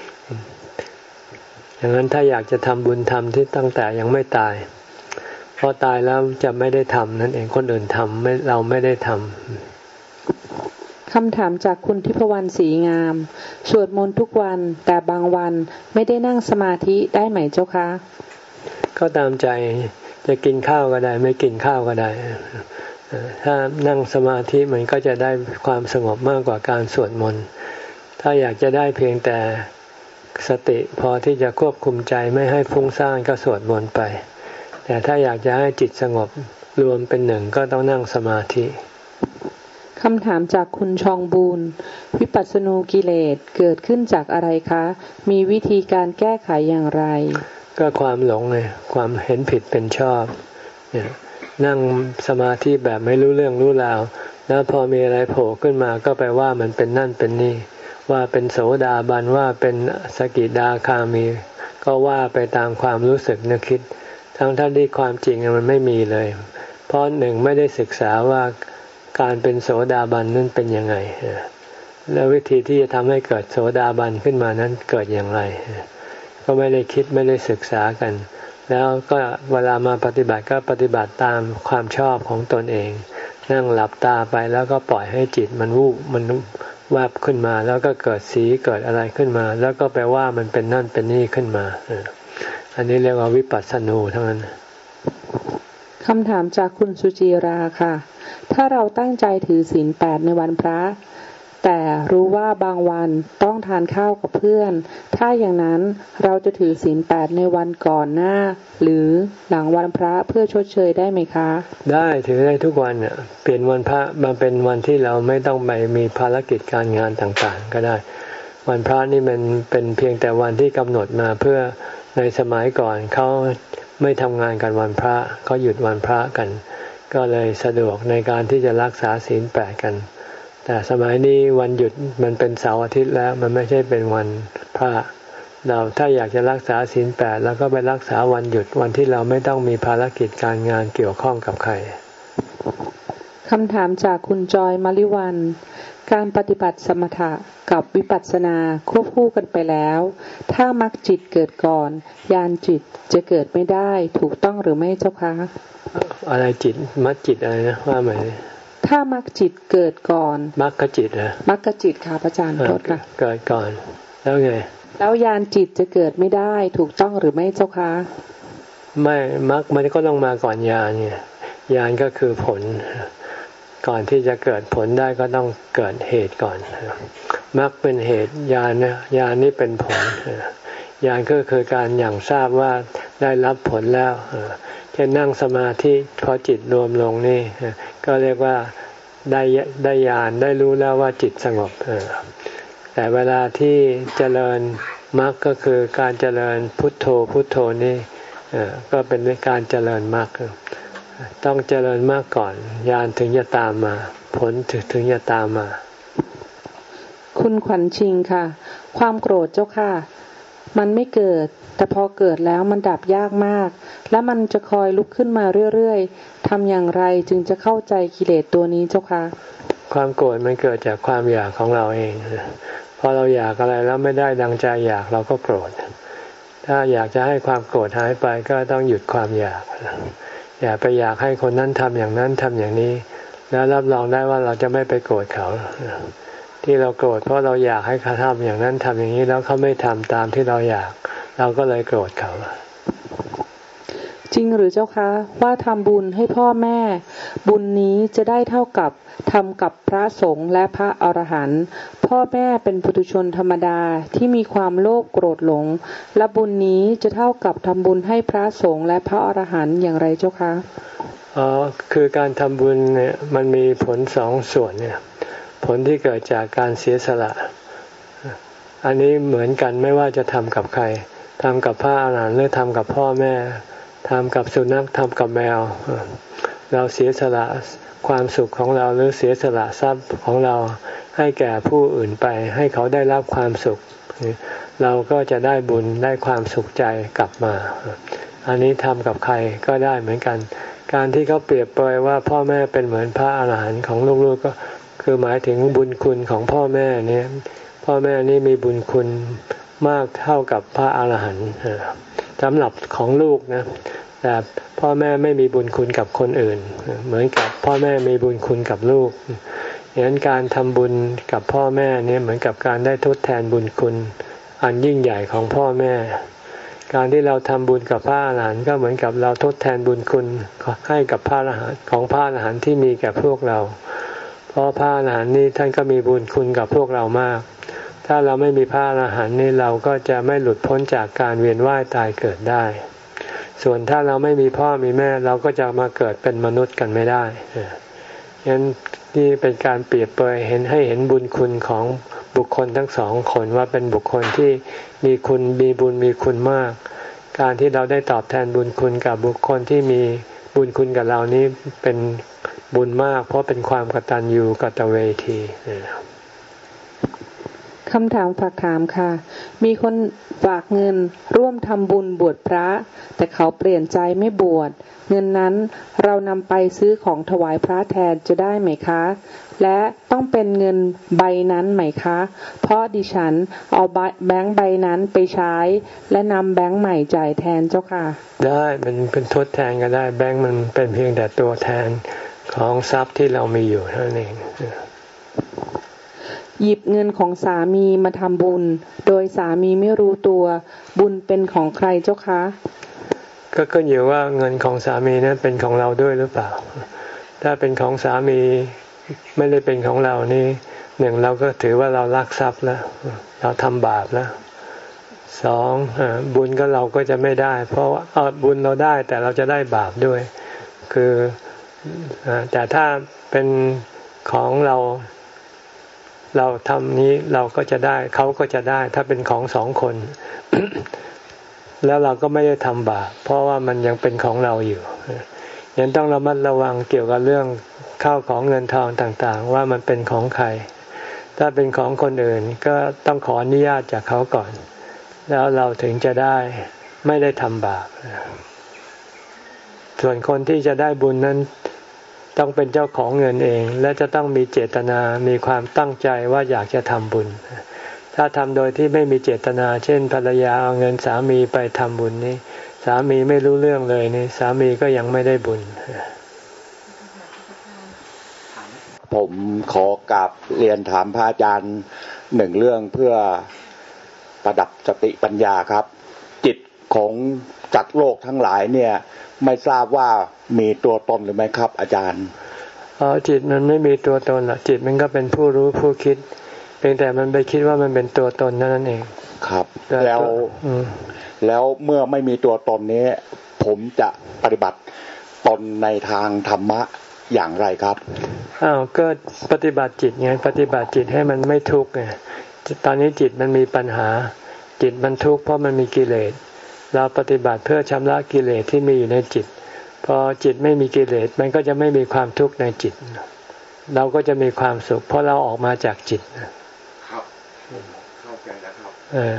อย่างนั้นถ้าอยากจะทำบุญทำที่ตั้งแต่ยังไม่ตายพอตายแล้วจะไม่ได้ทำนั่นเองคนอื่นทำไม่เราไม่ได้ทำคำถามจากคุณทิพวรรณศรีงามสวดมนต์ทุกวันแต่บางวันไม่ได้นั่งสมาธิได้ไหมเจ้าคะก็ตามใจจะกินข้าวก็ได้ไม่กินข้าวก็ได้ถ้านั่งสมาธิมันก็จะได้ความสงบมากกว่าการสวดมนต์ถ้าอยากจะได้เพียงแต่สติพอที่จะควบคุมใจไม่ให้ฟุ้งซ่านก็สวดมนต์ไปแต่ถ้าอยากจะให้จิตสงบรวมเป็นหนึ่งก็ต้องนั่งสมาธิคำถามจากคุณชองบูนวิปัสสนูกิเลสเกิดขึ้นจากอะไรคะมีวิธีการแก้ไขอย่างไรก็ความหลงเลยความเห็นผิดเป็นชอบเนี่ยนั่งสมาธิแบบไม่รู้เรื่องรู้ราวแล้วพอมีอะไรโผล่ขึ้นมาก็ไปว่ามันเป็นนั่นเป็นนี่ว่าเป็นโสดาบันว่าเป็นสกิทาคามีก็ว่าไปตามความรู้สึกนึกคิดทั้งท่านที่ความจริงมันไม่มีเลยเพราะหนึ่งไม่ได้ศึกษาว่าการเป็นโสดาบันนั้นเป็นยังไงแล้ววิธีที่จะทำให้เกิดโสดาบันขึ้นมานั้นเกิดอย่างไรก็ไม่ได้คิดไม่ได้ศึกษากันแล้วก็เวลามาปฏิบัติก็ปฏิบัติตามความชอบของตนเองนั่งหลับตาไปแล้วก็ปล่อยให้จิตมันวูบมันแวบขึ้นมาแล้วก็เกิดสีเกิดอะไรขึ้นมาแล้วก็ไปว่ามันเป็นนั่นเป็นนี่ขึ้นมาอันนี้เรียกว่าวิปัสสนูทั้งนั้นคำถามจากคุณสุจีราค่ะถ้าเราตั้งใจถือศีลแปดในวันพระแต่รู้ว่าบางวันต้องทานข้าวกับเพื่อนถ้าอย่างนั้นเราจะถือศีลแปดในวันก่อนหน้าหรือหลังวันพระเพื่อชดเชยได้ไหมคะได้ถือได้ทุกวันเนี่ยเปลี่ยนวันพระมาเป็นวันที่เราไม่ต้องไปมีภารกิจการงานต่างๆก็ได้วันพระนี่มันเป็นเพียงแต่วันที่กำหนดมาเพื่อในสมัยก่อนเขาไม่ทำงานกันวันพระเขาหยุดวันพระกันก็เลยสะดวกในการที่จะรักษาศีลแปดกันแต่สมัยนี้วันหยุดมันเป็นเสาร์อาทิตย์แล้วมันไม่ใช่เป็นวันพระเราถ้าอยากจะรักษาศีลแปดแล้วก็ไปรักษาวันหยุดวันที่เราไม่ต้องมีภารกิจการงานเกี่ยวข้องกับใครคำถามจากคุณจอยมลิวันการปฏิบัติสมถะกับวิปัสสนาควบคู่กันไปแล้วถ้ามรรคจิตเกิดก่อนญาณจิตจะเกิดไม่ได้ถูกต้องหรือไม่เจ้าคะอะไรจิตมรรคจิตอะไรนะว่าไหมถ้ามรรคจิตเกิดก่อนมรรคจิตเหรอมรรคจิตค่ะอาจารย์โทษค่ะเกิดก่อนแล้วไงแล้วญาณจิตจะเกิดไม่ได้ถูกต้องหรือไม่เจ้าคะไม่มรรคมันก็ต้องมาก่อนญาณไงญาณก็คือผลก่อนที่จะเกิดผลได้ก็ต้องเกิดเหตุก่อนมรรคเป็นเหตุญาณนะญาณนี่เป็นผลญาณก็คือการอย่างทราบว่าได้รับผลแล้วเช่นนั่งสมาธิพอจิตรวมลงนี่ก็เรียกว่าได้ได้ญาณได้รู้แล้วว่าจิตสงบแต่เวลาที่เจริญมรรคก็คือการเจริญพุทโธพุทโธนี่ก็เป็นการเจริญมรรคต้องเจริญมรรคก่อนญาณถึงจะตามมาผลถึงจะตามมาคุณขวัญชิงค่ะความโกรธเจ้าค่ะมันไม่เกิดแต่พอเกิดแล้วมันดับยากมากและมันจะคอยลุกขึ้นมาเรื่อยๆทำอย่างไรจึงจะเข้าใจกิเลสตัวนี้เจ้าค่ะความโกรธมันเกิดจากความอยากของเราเองพอเราอยากอะไรแล้วไม่ได้ดังใจอยากเราก็โกรธถ้าอยากจะให้ความโกรธหายไปก็ต้องหยุดความอยากอย่าไปอยากให้คนนั้นทำอย่างนั้นทำอย่างนี้แล้วรับรองได้ว่าเราจะไม่ไปโกรธเขาที่เราโกรธเพราะเราอยากให้เขาทำอย่างนั้นทำอย่างนี้แล้วเขาไม่ทำตามที่เราอยากเราก็เลยโกรธเขาจริงหรือเจ้าคะว่าทำบุญให้พ่อแม่บุญนี้จะได้เท่ากับทำกับพระสงฆ์และพระอรหันต์พ่อแม่เป็นปุถุชนธรรมดาที่มีความโลภโกรธหลงและบุญนี้จะเท่ากับทำบุญให้พระสงฆ์และพระอรหันต์อย่างไรเจ้าคะอ๋อคือการทำบุญเนี่ยมันมีผลสองส่วนเนี่ยผลที่เกิดจากการเสียสละอันนี้เหมือนกันไม่ว่าจะทำกับใครทำกับพระอรหันต์หรือทำกับพ่อแม่ทำกับสุนัขทำกับแมวเราเสียสละความสุขของเราหรือเสียสละทรัพย์ของเราให้แก่ผู้อื่นไปให้เขาได้รับความสุขเราก็จะได้บุญได้ความสุขใจกลับมาอันนี้ทำกับใครก็ได้เหมือนกันการที่เขาเปรียบเปรยว่าพ่อแม่เป็นเหมือนพระอรหันต์ของลูกๆก็คือหมายถึงบุญคุณของพ่อแม่เนี่ยพ่อแม่นี่มีบุญคุณมากเท่ากับพระอรหันต์สำหรับของลูกนะแต่พ่อแม่ไม่มีบุญคุณกับคนอื่นเหมือนกับพ่อแม่มีบุญคุณกับลูกอย่างนั้นการทำบุญกับพ่อแม่เนี่ยเหมือนกับการได้ทดแทนบุญคุณอันยิ่งใหญ่ของพ่อแม่การที่เราทำบุญกับพระอรหันต์ก็เหมือนกับเราทดแทนบุญคุณให้กับพระอรหันต์ของพระอรหันต์ที่มีแก่พวกเราเพราะพระอรหันต์นี่ท่านก็มีบุญคุณกับพวกเรามากถ้าเราไม่มีพระอรหันต์นี่เราก็จะไม่หลุดพ้นจากการเวียนว่ายตายเกิดได้ส่วนถ้าเราไม่มีพ่อมีแม่เราก็จะมาเกิดเป็นมนุษย์กันไม่ได้ฉะนั้นนี่เป็นการเปรียบเปรยเห็นให้เห็นบุญคุณของบุคคลทั้งสองคนว่าเป็นบุคคลที่มีคุณมีบุญมีคุณมากการที่เราได้ตอบแทนบุญคุณกับบุคคลที่มีบุญคุณกับเรานี้เป็นบุญมากเพราะเป็นความกตัญญูกตเวทีคำถามฝากถามค่ะมีคนฝากเงินร่วมทำบุญบวชพระแต่เขาเปลี่ยนใจไม่บวชเงินนั้นเรานำไปซื้อของถวายพระแทนจะได้ไหมคะและต้องเป็นเงินใบนั้นไหมคะเพราะดิฉันเอาแบงค์ใบนั้นไปใช้และนำแบงค์ใหม่จ่ายแทนเจ้าค่ะได้มันเป็นทดแทนก็ได้แบงค์มันเป็นเพียงแต่ตัวแทนของทรัพย์ที่เรามีอยู่เท่านั้นเองหยิบเงินของสามีมาทำบุญโดยสามีไม่รู้ตัวบุญเป็นของใครเจ้าคะก็ขึ้นอยู่ว่าเงินของสามีนั้นเป็นของเราด้วยหรือเปล่าถ้าเป็นของสามีไม่ได้เป็นของเรานี่หนึ่งเราก็ถือว่าเราลักทรัพย์แล้วเราทำบาปแล้วสองบุญก็เราก็จะไม่ได้เพราะว่าบุญเราได้แต่เราจะได้บาปด้วยคือแต่ถ้าเป็นของเราเราทำนี้เราก็จะได้เขาก็จะได้ถ้าเป็นของสองคน แล้วเราก็ไม่ได้ทำบาปเพราะว่ามันยังเป็นของเราอยู่ยังต้องระมัดระวังเกี่ยวกับเรื่องข้าวของเงินทองต่างๆว่ามันเป็นของใครถ้าเป็นของคนอื่นก็ต้องขออนุญาตจากเขาก่อนแล้วเราถึงจะได้ไม่ได้ทำบาปส่วนคนที่จะได้บุญนั้นต้องเป็นเจ้าของเงินเองและจะต้องมีเจตนามีความตั้งใจว่าอยากจะทำบุญถ้าทำโดยที่ไม่มีเจตนาเช่นภรรยาเอาเงินสามีไปทำบุญนี่สามีไม่รู้เรื่องเลยนี่สามีก็ยังไม่ได้บุญผมขอกราบเรียนถามพระอาจารย์หนึ่งเรื่องเพื่อประดับสติปัญญาครับจิตของจักรโลกทั้งหลายเนี่ยไม่ทราบว่ามีตัวตนหรือไม่ครับอาจารย์อ๋อจิตมันไม่มีตัวตนหรอกจิตมันก็เป็นผู้รู้ผู้คิดเพียงแต่มันไปคิดว่ามันเป็นตัวตนนั่นเองครับแล้วแล้วเมื่อไม่มีตัวตนนี้ผมจะปฏิบัติตนในทางธรรมะอย่างไรครับอ้าวก็ปฏิบัติจิตไงปฏิบัติจิตให้มันไม่ทุกข์ไงตอนนี้จิตมันมีปัญหาจิตมันทุกข์เพราะมันมีกิเลสเราปฏิบัติเพื่อชำระกิเลสที่มีอยู่ในจิตพอจิตไม่มีกิเลสมันก็จะไม่มีความทุกข์ในจิตเราก็จะมีความสุขเพราะเราออกมาจากจิตครับเข้าใจแล้วครับเออ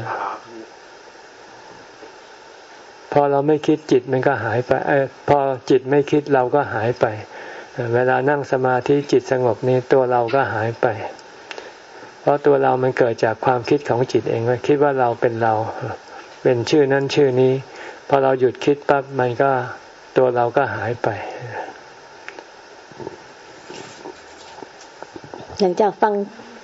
พอเราไม่คิดจิตมันก็หายไปเออพอจิตไม่คิดเราก็หายไปเวลานั่งสมาธิจิตสงบนี่ตัวเราก็หายไปเพราะตัวเรามันเกิดจากความคิดของจิตเองว่าคิดว่าเราเป็นเราเป็นชื่อนั้นชื่อนี้พอเราหยุดคิดปั๊บมันก็ตัวเราก็หายไปหลังจากฟัง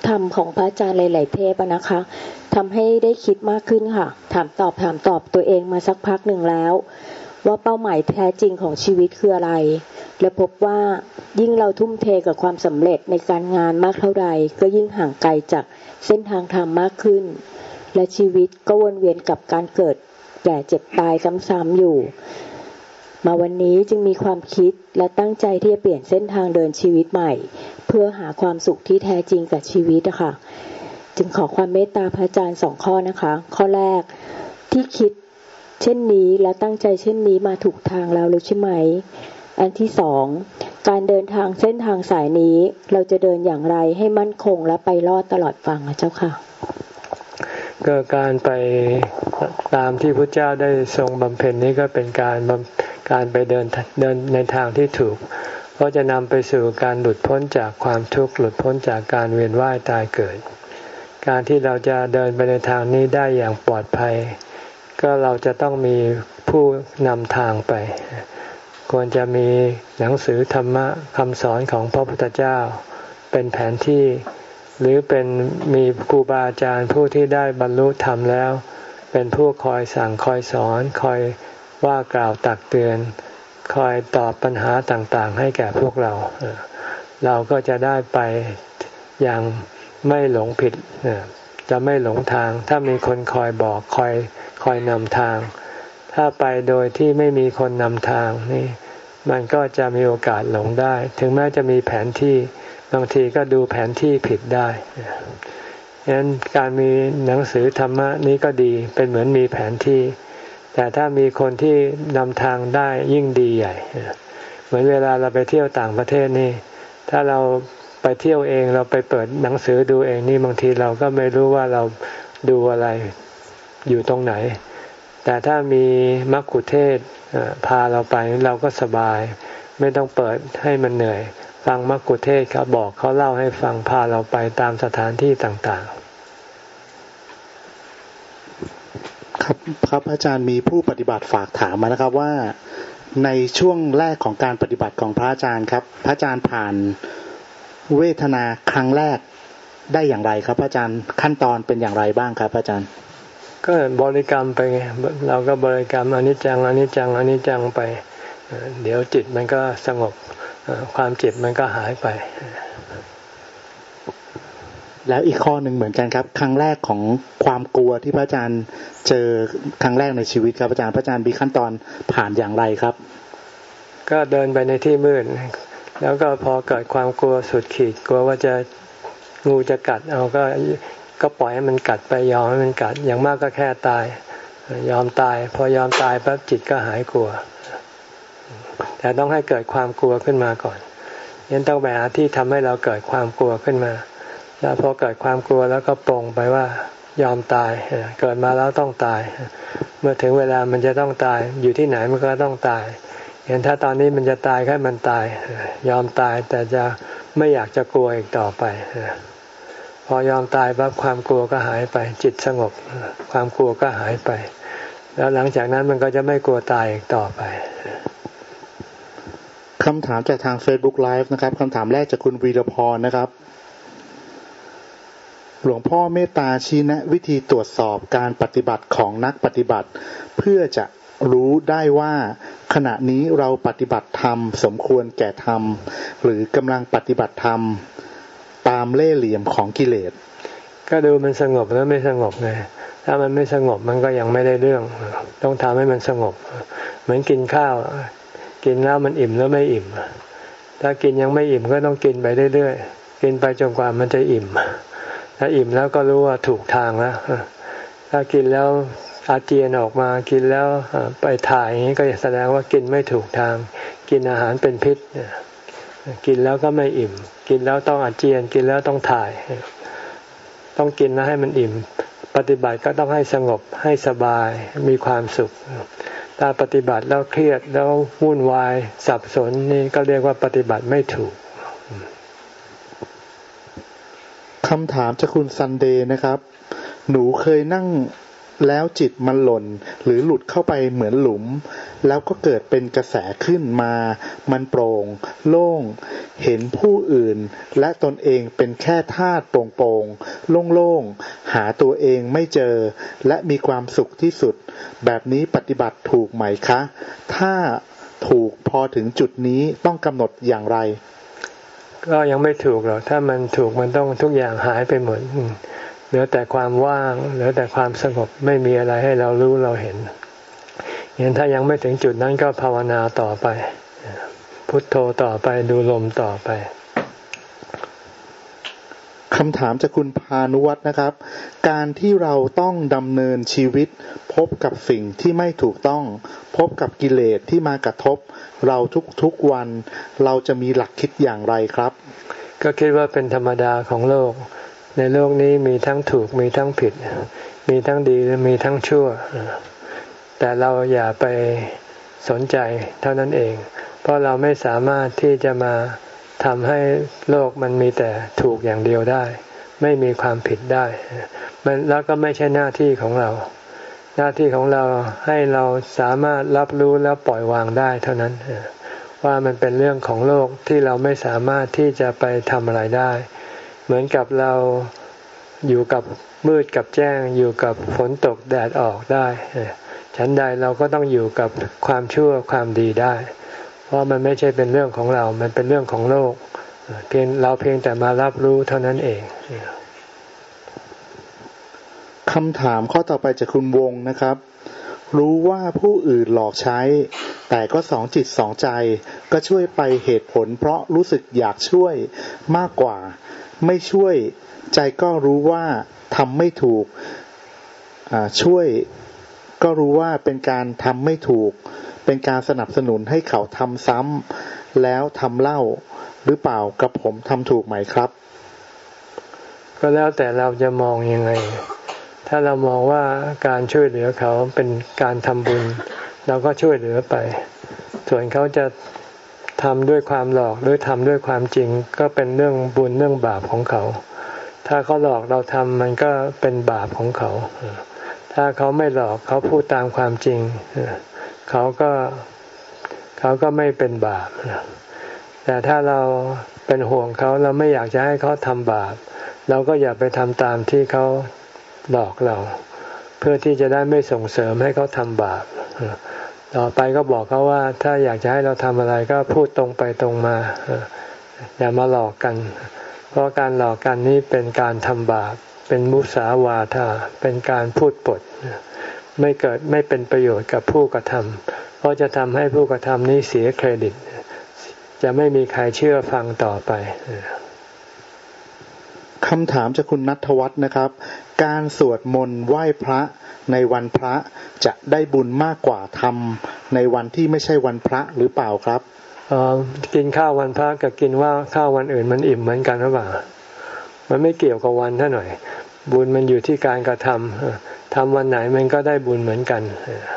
ธรรมของพระอาจารย์หลายๆเทปนะคะทำให้ได้คิดมากขึ้นค่ะถามตอบถามตอบตัวเองมาสักพักหนึ่งแล้วว่าเป้าหมายแท้จริงของชีวิตคืออะไรและพบว่ายิ่งเราทุ่มเทกับความสำเร็จในการงานมากเท่าใดก็ยิ่งห่างไกลจากเส้นทางธรรมมากขึ้นและชีวิตก็วนเวียนกับการเกิดแก่เจ็บตายซ้ำๆอยู่มาวันนี้จึงมีความคิดและตั้งใจที่จะเปลี่ยนเส้นทางเดินชีวิตใหม่เพื่อหาความสุขที่แท้จริงกับชีวิตอะค่ะจึงขอความเมตตาพระอาจารย์สองข้อนะคะข้อแรกที่คิดเช่นนี้และตั้งใจเช่นนี้มาถูกทางแล้วหรือใช่ไหมอันที่สองการเดินทางเส้นทางสายนี้เราจะเดินอย่างไรให้มั่นคงและไปรอดตลอดฟังนะเจ้าค่ะก็การไปตามที่พระเจ้าได้ทรงบำเพ็ญนี้ก็เป็นการการไปเดินเดินในทางที่ถูกเพราะจะนำไปสู่การหลุดพ้นจากความทุกข์หลุดพ้นจากการเวียนว่ายตายเกิดการที่เราจะเดินไปในทางนี้ได้อย่างปลอดภัยก็เราจะต้องมีผู้นำทางไปควรจะมีหนังสือธรรมะคำสอนของพระพุทธเจ้าเป็นแผนที่หรือเป็นมีครูบาอาจารย์ผู้ที่ได้บรรลุธรรมแล้วเป็นผู้คอยสั่งคอยสอนคอยว่ากล่าวตักเตือนคอยตอบปัญหาต่างๆให้แก่พวกเราเราก็จะได้ไปอย่างไม่หลงผิดจะไม่หลงทางถ้ามีคนคอยบอกคอยคอยนำทางถ้าไปโดยที่ไม่มีคนนำทางนี่มันก็จะมีโอกาสหลงได้ถึงแม้จะมีแผนที่บางทีก็ดูแผนที่ผิดได้ฉะนั้นการมีหนังสือธรรมะนี้ก็ดีเป็นเหมือนมีแผนที่แต่ถ้ามีคนที่นำทางได้ยิ่งดีใหญ่เหมือนเวลาเราไปเที่ยวต่างประเทศนี่ถ้าเราไปเที่ยวเองเราไปเปิดหนังสือดูเองนี่บางทีเราก็ไม่รู้ว่าเราดูอะไรอยู่ตรงไหนแต่ถ้ามีมัคคุเทศก์พาเราไปเราก็สบายไม่ต้องเปิดให้มันเหนื่อยฟังมัคคุเทศก์เขาบอกเขาเล่าให้ฟังพาเราไปตามสถานที่ต่างๆครับครับอาจารย์มีผู้ปฏิบัติฝากถามมานะครับว่าในช่วงแรกของการปฏิบัติของพระอาจารย์ครับพระอาจารย์ผ่านเวทนาครั้งแรกได้อย่างไรครับพระอาจารย์ขั้นตอนเป็นอย่างไรบ้างครับพระอาจารย์ก็บริกรรมไปไงเราก็บริกรรมอนิจจังอนิจจังอนิจจังไปเดี๋ยวจิตมันก็สงบความเจ็บมันก็หายไปแล้วอีกข้อหนึ่งเหมือนกันครับครั้งแรกของความกลัวที่พระอาจารย์เจอครั้งแรกในชีวิตครับพระอาจารย์พระอาจารย์มีขั้นตอนผ่านอย่างไรครับก็เดินไปในที่มืดแล้วก็พอเกิดความกลัวสุดขีดกลัวว่าจะงูจะกัดเอาก็ก็ปล่อยให้มันกัดไปยอมให้มันกัดอย่างมากก็แค่ตายยอมตายพอยอมตายปั๊บจิตก็หายกลัวแต่ต้องให้เกิดความกลัวขึ้นมาก่อนงั้นต้องไปหาที่ทำให้เราเกิดความกลัวขึ้นมาแล้วพอเกิดความกลัวแล้วก็ปลงไปว่ายอมตายเกิดมาแล้วต้องตายเมื่อถึงเวลามันจะต้องตายอยู่ที่ไหนมันก็ต้องตายงั้นถ้าตอนนี้มันจะตายแค่มันตายยอมตายแต่จะไม่อยากจะกลัวอีกต่อไปพอยอมตายปั๊บความกลัวก็หายไปจิตสงบความกลัวก็หายไปแล้วหลังจากนั้นมันก็จะไม่กลัวตายอีกต่อไปคำถามจากทาง Facebook Live นะครับคำถามแรกจากคุณวีรพรนะครับหลวงพ่อเมตตาชี้แนะวิธีตรวจสอบการปฏิบัติของนักปฏิบัติเพื่อจะรู้ได้ว่าขณะนี้เราปฏิบัติธรรมสมควรแก่ธรรมหรือกำลังปฏิบัติธรรมตามเล่ห์เหลี่ยมของกิเลสก็ดูมันสงบแล้วไม่สงบไงถ้ามันไม่สงบมันก็ยังไม่ได้เรื่องต้องทำให้มันสงบเหมือนกินข้าวกินแล้วมันอิ่มแล้วไม่อิ่มถ้ากินยังไม่อิ่มก็ต้องกินไปเรื่อยๆกินไปจนกว่ามันจะอิ่มถ้าอิ่มแล้วก็รู้ว่าถูกทางแล้วถ้ากินแล้วอาเจียนออกมากินแล้วไปถ่ายอย่างนี้ก็แสดงว่ากินไม่ถูกทางกินอาหารเป็นพิษกินแล้วก็ไม่อิ่มกินแล้วต้องอาเจียนกินแล้วต้องถ่ายต้องกินแล้วให้มันอิ่มปฏิบัติก็ต้องให้สงบให้สบายมีความสุขถ้าปฏิบัติแล้วเครียดแล้ววุ่นวายสับสนนี่ก็เรียกว่าปฏิบัติไม่ถูกคำถามจากคุณซันเดย์นะครับหนูเคยนั่งแล้วจิตมันหล่นหรือหลุดเข้าไปเหมือนหลุมแล้วก็เกิดเป็นกระแสขึ้นมามันโปร่งโล่งเห็นผู้อื่นและตนเองเป็นแค่ธาตุโปร่งๆโล่งๆหาตัวเองไม่เจอและมีความสุขที่สุดแบบนี้ปฏิบัติถูกไหมคะถ้าถูกพอถึงจุดนี้ต้องกำหนดอย่างไรก็ยังไม่ถูกหรอกถ้ามันถูกมันต้องทุกอย่างหายไปหมดเหลือแต่ความว่างเหลือแต่ความสงบไม่มีอะไรให้เรารู้เราเห็นอย่างถ้ายังไม่ถึงจุดนั้นก็ภาวนาต่อไปพุทโธต่อไปดูลมต่อไปคำถามจากคุณพานุวัฒน์นะครับการที่เราต้องดำเนินชีวิตพบกับสิ่งที่ไม่ถูกต้องพบกับกิเลสที่มากระทบเราทุกๆวันเราจะมีหลักคิดอย่างไรครับก็คิดว่าเป็นธรรมดาของโลกในโลกนี้มีทั้งถูกมีทั้งผิดมีทั้งดีและมีทั้งชั่วแต่เราอย่าไปสนใจเท่านั้นเองเพราะเราไม่สามารถที่จะมาทำให้โลกมันมีแต่ถูกอย่างเดียวได้ไม่มีความผิดได้มันแล้วก็ไม่ใช่หน้าที่ของเราหน้าที่ของเราให้เราสามารถรับรู้แล้วปล่อยวางได้เท่านั้นว่ามันเป็นเรื่องของโลกที่เราไม่สามารถที่จะไปทำอะไรได้เหมือนกับเราอยู่กับมืดกับแจ้งอยู่กับฝนตกแดดออกได้ฉันใดเราก็ต้องอยู่กับความชั่วความดีได้เพราะมันไม่ใช่เป็นเรื่องของเรามันเป็นเรื่องของโลกเพียงเราเพียงแต่มารับรู้เท่านั้นเองคำถามข้อต่อไปจากคุณวงนะครับรู้ว่าผู้อื่นหลอกใช้แต่ก็สองจิตสองใจก็ช่วยไปเหตุผลเพราะรู้สึกอยากช่วยมากกว่าไม่ช่วยใจก็รู้ว่าทำไม่ถูกช่วยก็รู้ว่าเป็นการทำไม่ถูกเป็นการสนับสนุนให้เขาทำซ้ำแล้วทำเล่าหรือเปล่ากับผมทำถูกไหมครับก็แล้วแต่เราจะมองยังไงถ้าเรามองว่าการช่วยเหลือเขาเป็นการทำบุญเราก็ช่วยเหลือไปส่วนเขาจะทำด้วยความหลอกหรือทำด้วยความจริงก็เป็นเรื่องบุญเรื่องบาปของเขาถ้าเขาหลอกเราทำมันก็เป็นบาปของเขาถ้าเขาไม่หลอกเขาพูดตามความจริงเขาก็เขาก็ไม่เป็นบาปแต่ถ้าเราเป็นห่วงเขาเราไม่อยากจะให้เขาทำบาปเราก็อย่าไปทำตามที่เขาหลอกเราเพื่อที่จะได้ไม่ส่งเสริมให้เขาทำบาปต่อไปก็บอกเขาว่าถ้าอยากจะให้เราทำอะไรก็พูดตรงไปตรงมาอย่ามาหลอกกันเพราะการหลอกกันนี้เป็นการทำบาปเป็นมุสาวาทาเป็นการพูดปดไม่เกิดไม่เป็นประโยชน์กับผู้กระทำเพราะจะทำให้ผู้กระทำนี้เสียเครดิตจะไม่มีใครเชื่อฟังต่อไปคำถามจากคุณณัฐวัฒน์นะครับการสวดมนต์ไหว้พระในวันพระจะได้บุญมากกว่าทำในวันที่ไม่ใช่วันพระหรือเปล่าครับอ๋อกินข้าววันพระกับกินว่าข้าววันอื่นมันอิ่มเหมือนกันหรือเปล่ามันไม่เกี่ยวกับวันเท่าหน่อยบุญมันอยู่ที่การกระทำทำวันไหนมันก็ได้บุญเหมือนกัน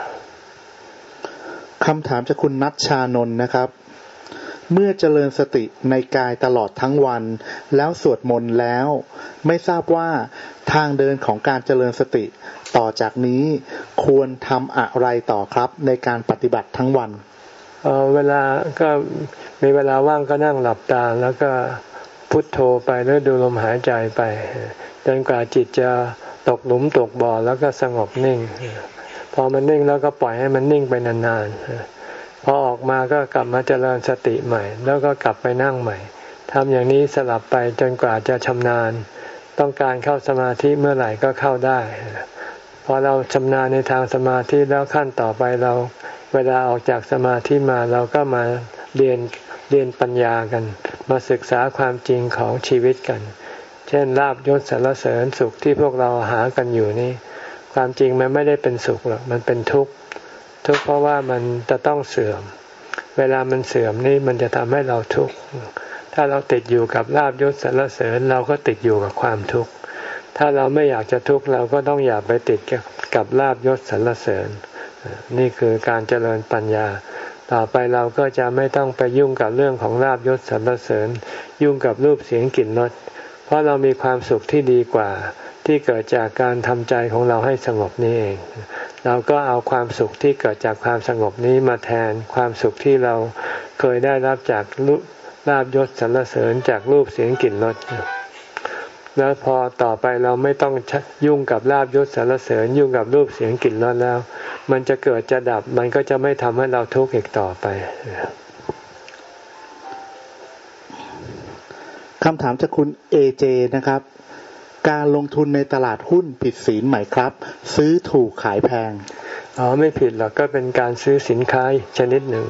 คำถามจากคุณนัชชานนท์นะครับเมื่อเจริญสติในกายตลอดทั้งวันแล้วสวดมนต์แล้วไม่ทราบว่าทางเดินของการเจริญสติต่อจากนี้ควรทำอะไรต่อครับในการปฏิบัติทั้งวันเอ่อเวลาก็มีเวลาว่างก็นั่งหลับตาแล้วก็พุทโธไปหรือดูลมหายใจไปจนกว่าจิตจะตกหลุมตกบ่อแล้วก็สงบนิ่งพอมันนิ่งแล้วก็ปล่อยให้มันนิ่งไปนานๆพอออกมาก็กลับมาเจริญสติใหม่แล้วก็กลับไปนั่งใหม่ทำอย่างนี้สลับไปจนกว่าจะชำนาญต้องการเข้าสมาธิเมื่อไหร่ก็เข้าได้พอเราชำนาญในทางสมาธิแล้วขั้นต่อไปเราเวลาออกจากสมาธิมาเราก็มาเรียนเรียนปัญญากันมาศึกษาความจริงของชีวิตกันเช่นลาภยศสรรเสริญสุขที่พวกเราหากันอยู่นี่ความจริงมันไม่ได้เป็นสุขหรอกมันเป็นทุกข์ทุกข์เพราะว่ามันจะต้องเสื่อมเวลามันเสื่อมนี่มันจะทำให้เราทุกข์ถ้าเราติดอยู่กับลาภยศสรรเสริญเราก็ติดอยู่กับความทุกข์ถ้าเราไม่อยากจะทุกข์เราก็ต้องอย่าไปติดกับลาภยศสรรเสริญนี่คือการเจริญปัญญาต่อไปเราก็จะไม่ต้องไปยุ่งกับเรื่องของลาภยศสรรเสริญยุ่งกับรูปเสียงกลิ่นรสเพราะเรามีความสุขที่ดีกว่าทที่เกิดจากการทำใจของเราให้สงบนี้เองเราก็เอาความสุขที่เกิดจากความสงบนี้มาแทนความสุขที่เราเคยได้รับจากลาภยศสรรเสริญจากรูปเสียงกลิ่นรสแล้วพอต่อไปเราไม่ต้องยุ่งกับลาภยศสรรเสริญยุ่งกับรูปเสียงกลิ่นรสแล้วมันจะเกิดจะดับมันก็จะไม่ทำให้เราทุกข์อีกต่อไปคำถามจากคุณเอเจนะครับการลงทุนในตลาดหุ้นผิดศีลไหมครับซื้อถูกขายแพงอ๋อไม่ผิดหรอกก็เป็นการซื้อสินค้าชนิดหนึ่ง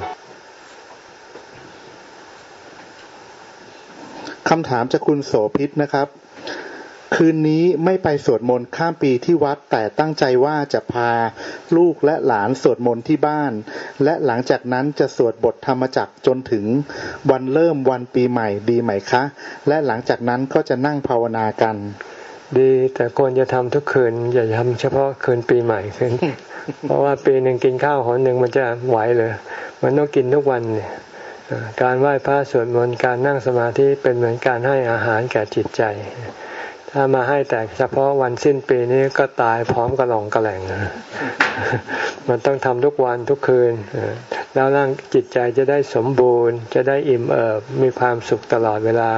คำถามจากคุณโสภิตนะครับคืนนี้ไม่ไปสวดมนต์ข้ามปีที่วัดแต่ตั้งใจว่าจะพาลูกและหลานสวดมนต์ที่บ้านและหลังจากนั้นจะสวดบทธรรมจักรจนถึงวันเริ่มวันปีใหม่ดีไหมคะและหลังจากนั้นก็จะนั่งภาวนากันดีแต่ควรจะทำทุกคืนอย่าทำเฉพาะคืนปีใหม่คืน เพราะว่าปีหนึ่งกินข้าวหนหนึ่งมันจะไหวเลยมันต้องกินทุกวันเนี่ยการไหว้พระสวดมนต์การนั่งสมาธิเป็นเหมือนการให้อาหารแก่จิตใจถ้ามาให้แต่เฉพาะวันสิ้นปีนี้ก็ตายพร้อมกระหล่องกระแหล่งมันต้องทำทุกวันทุกคืนแล้วร่างจิตใจจะได้สมบูรณ์จะได้อิ่มเอิบมีความสุขตลอดเวลา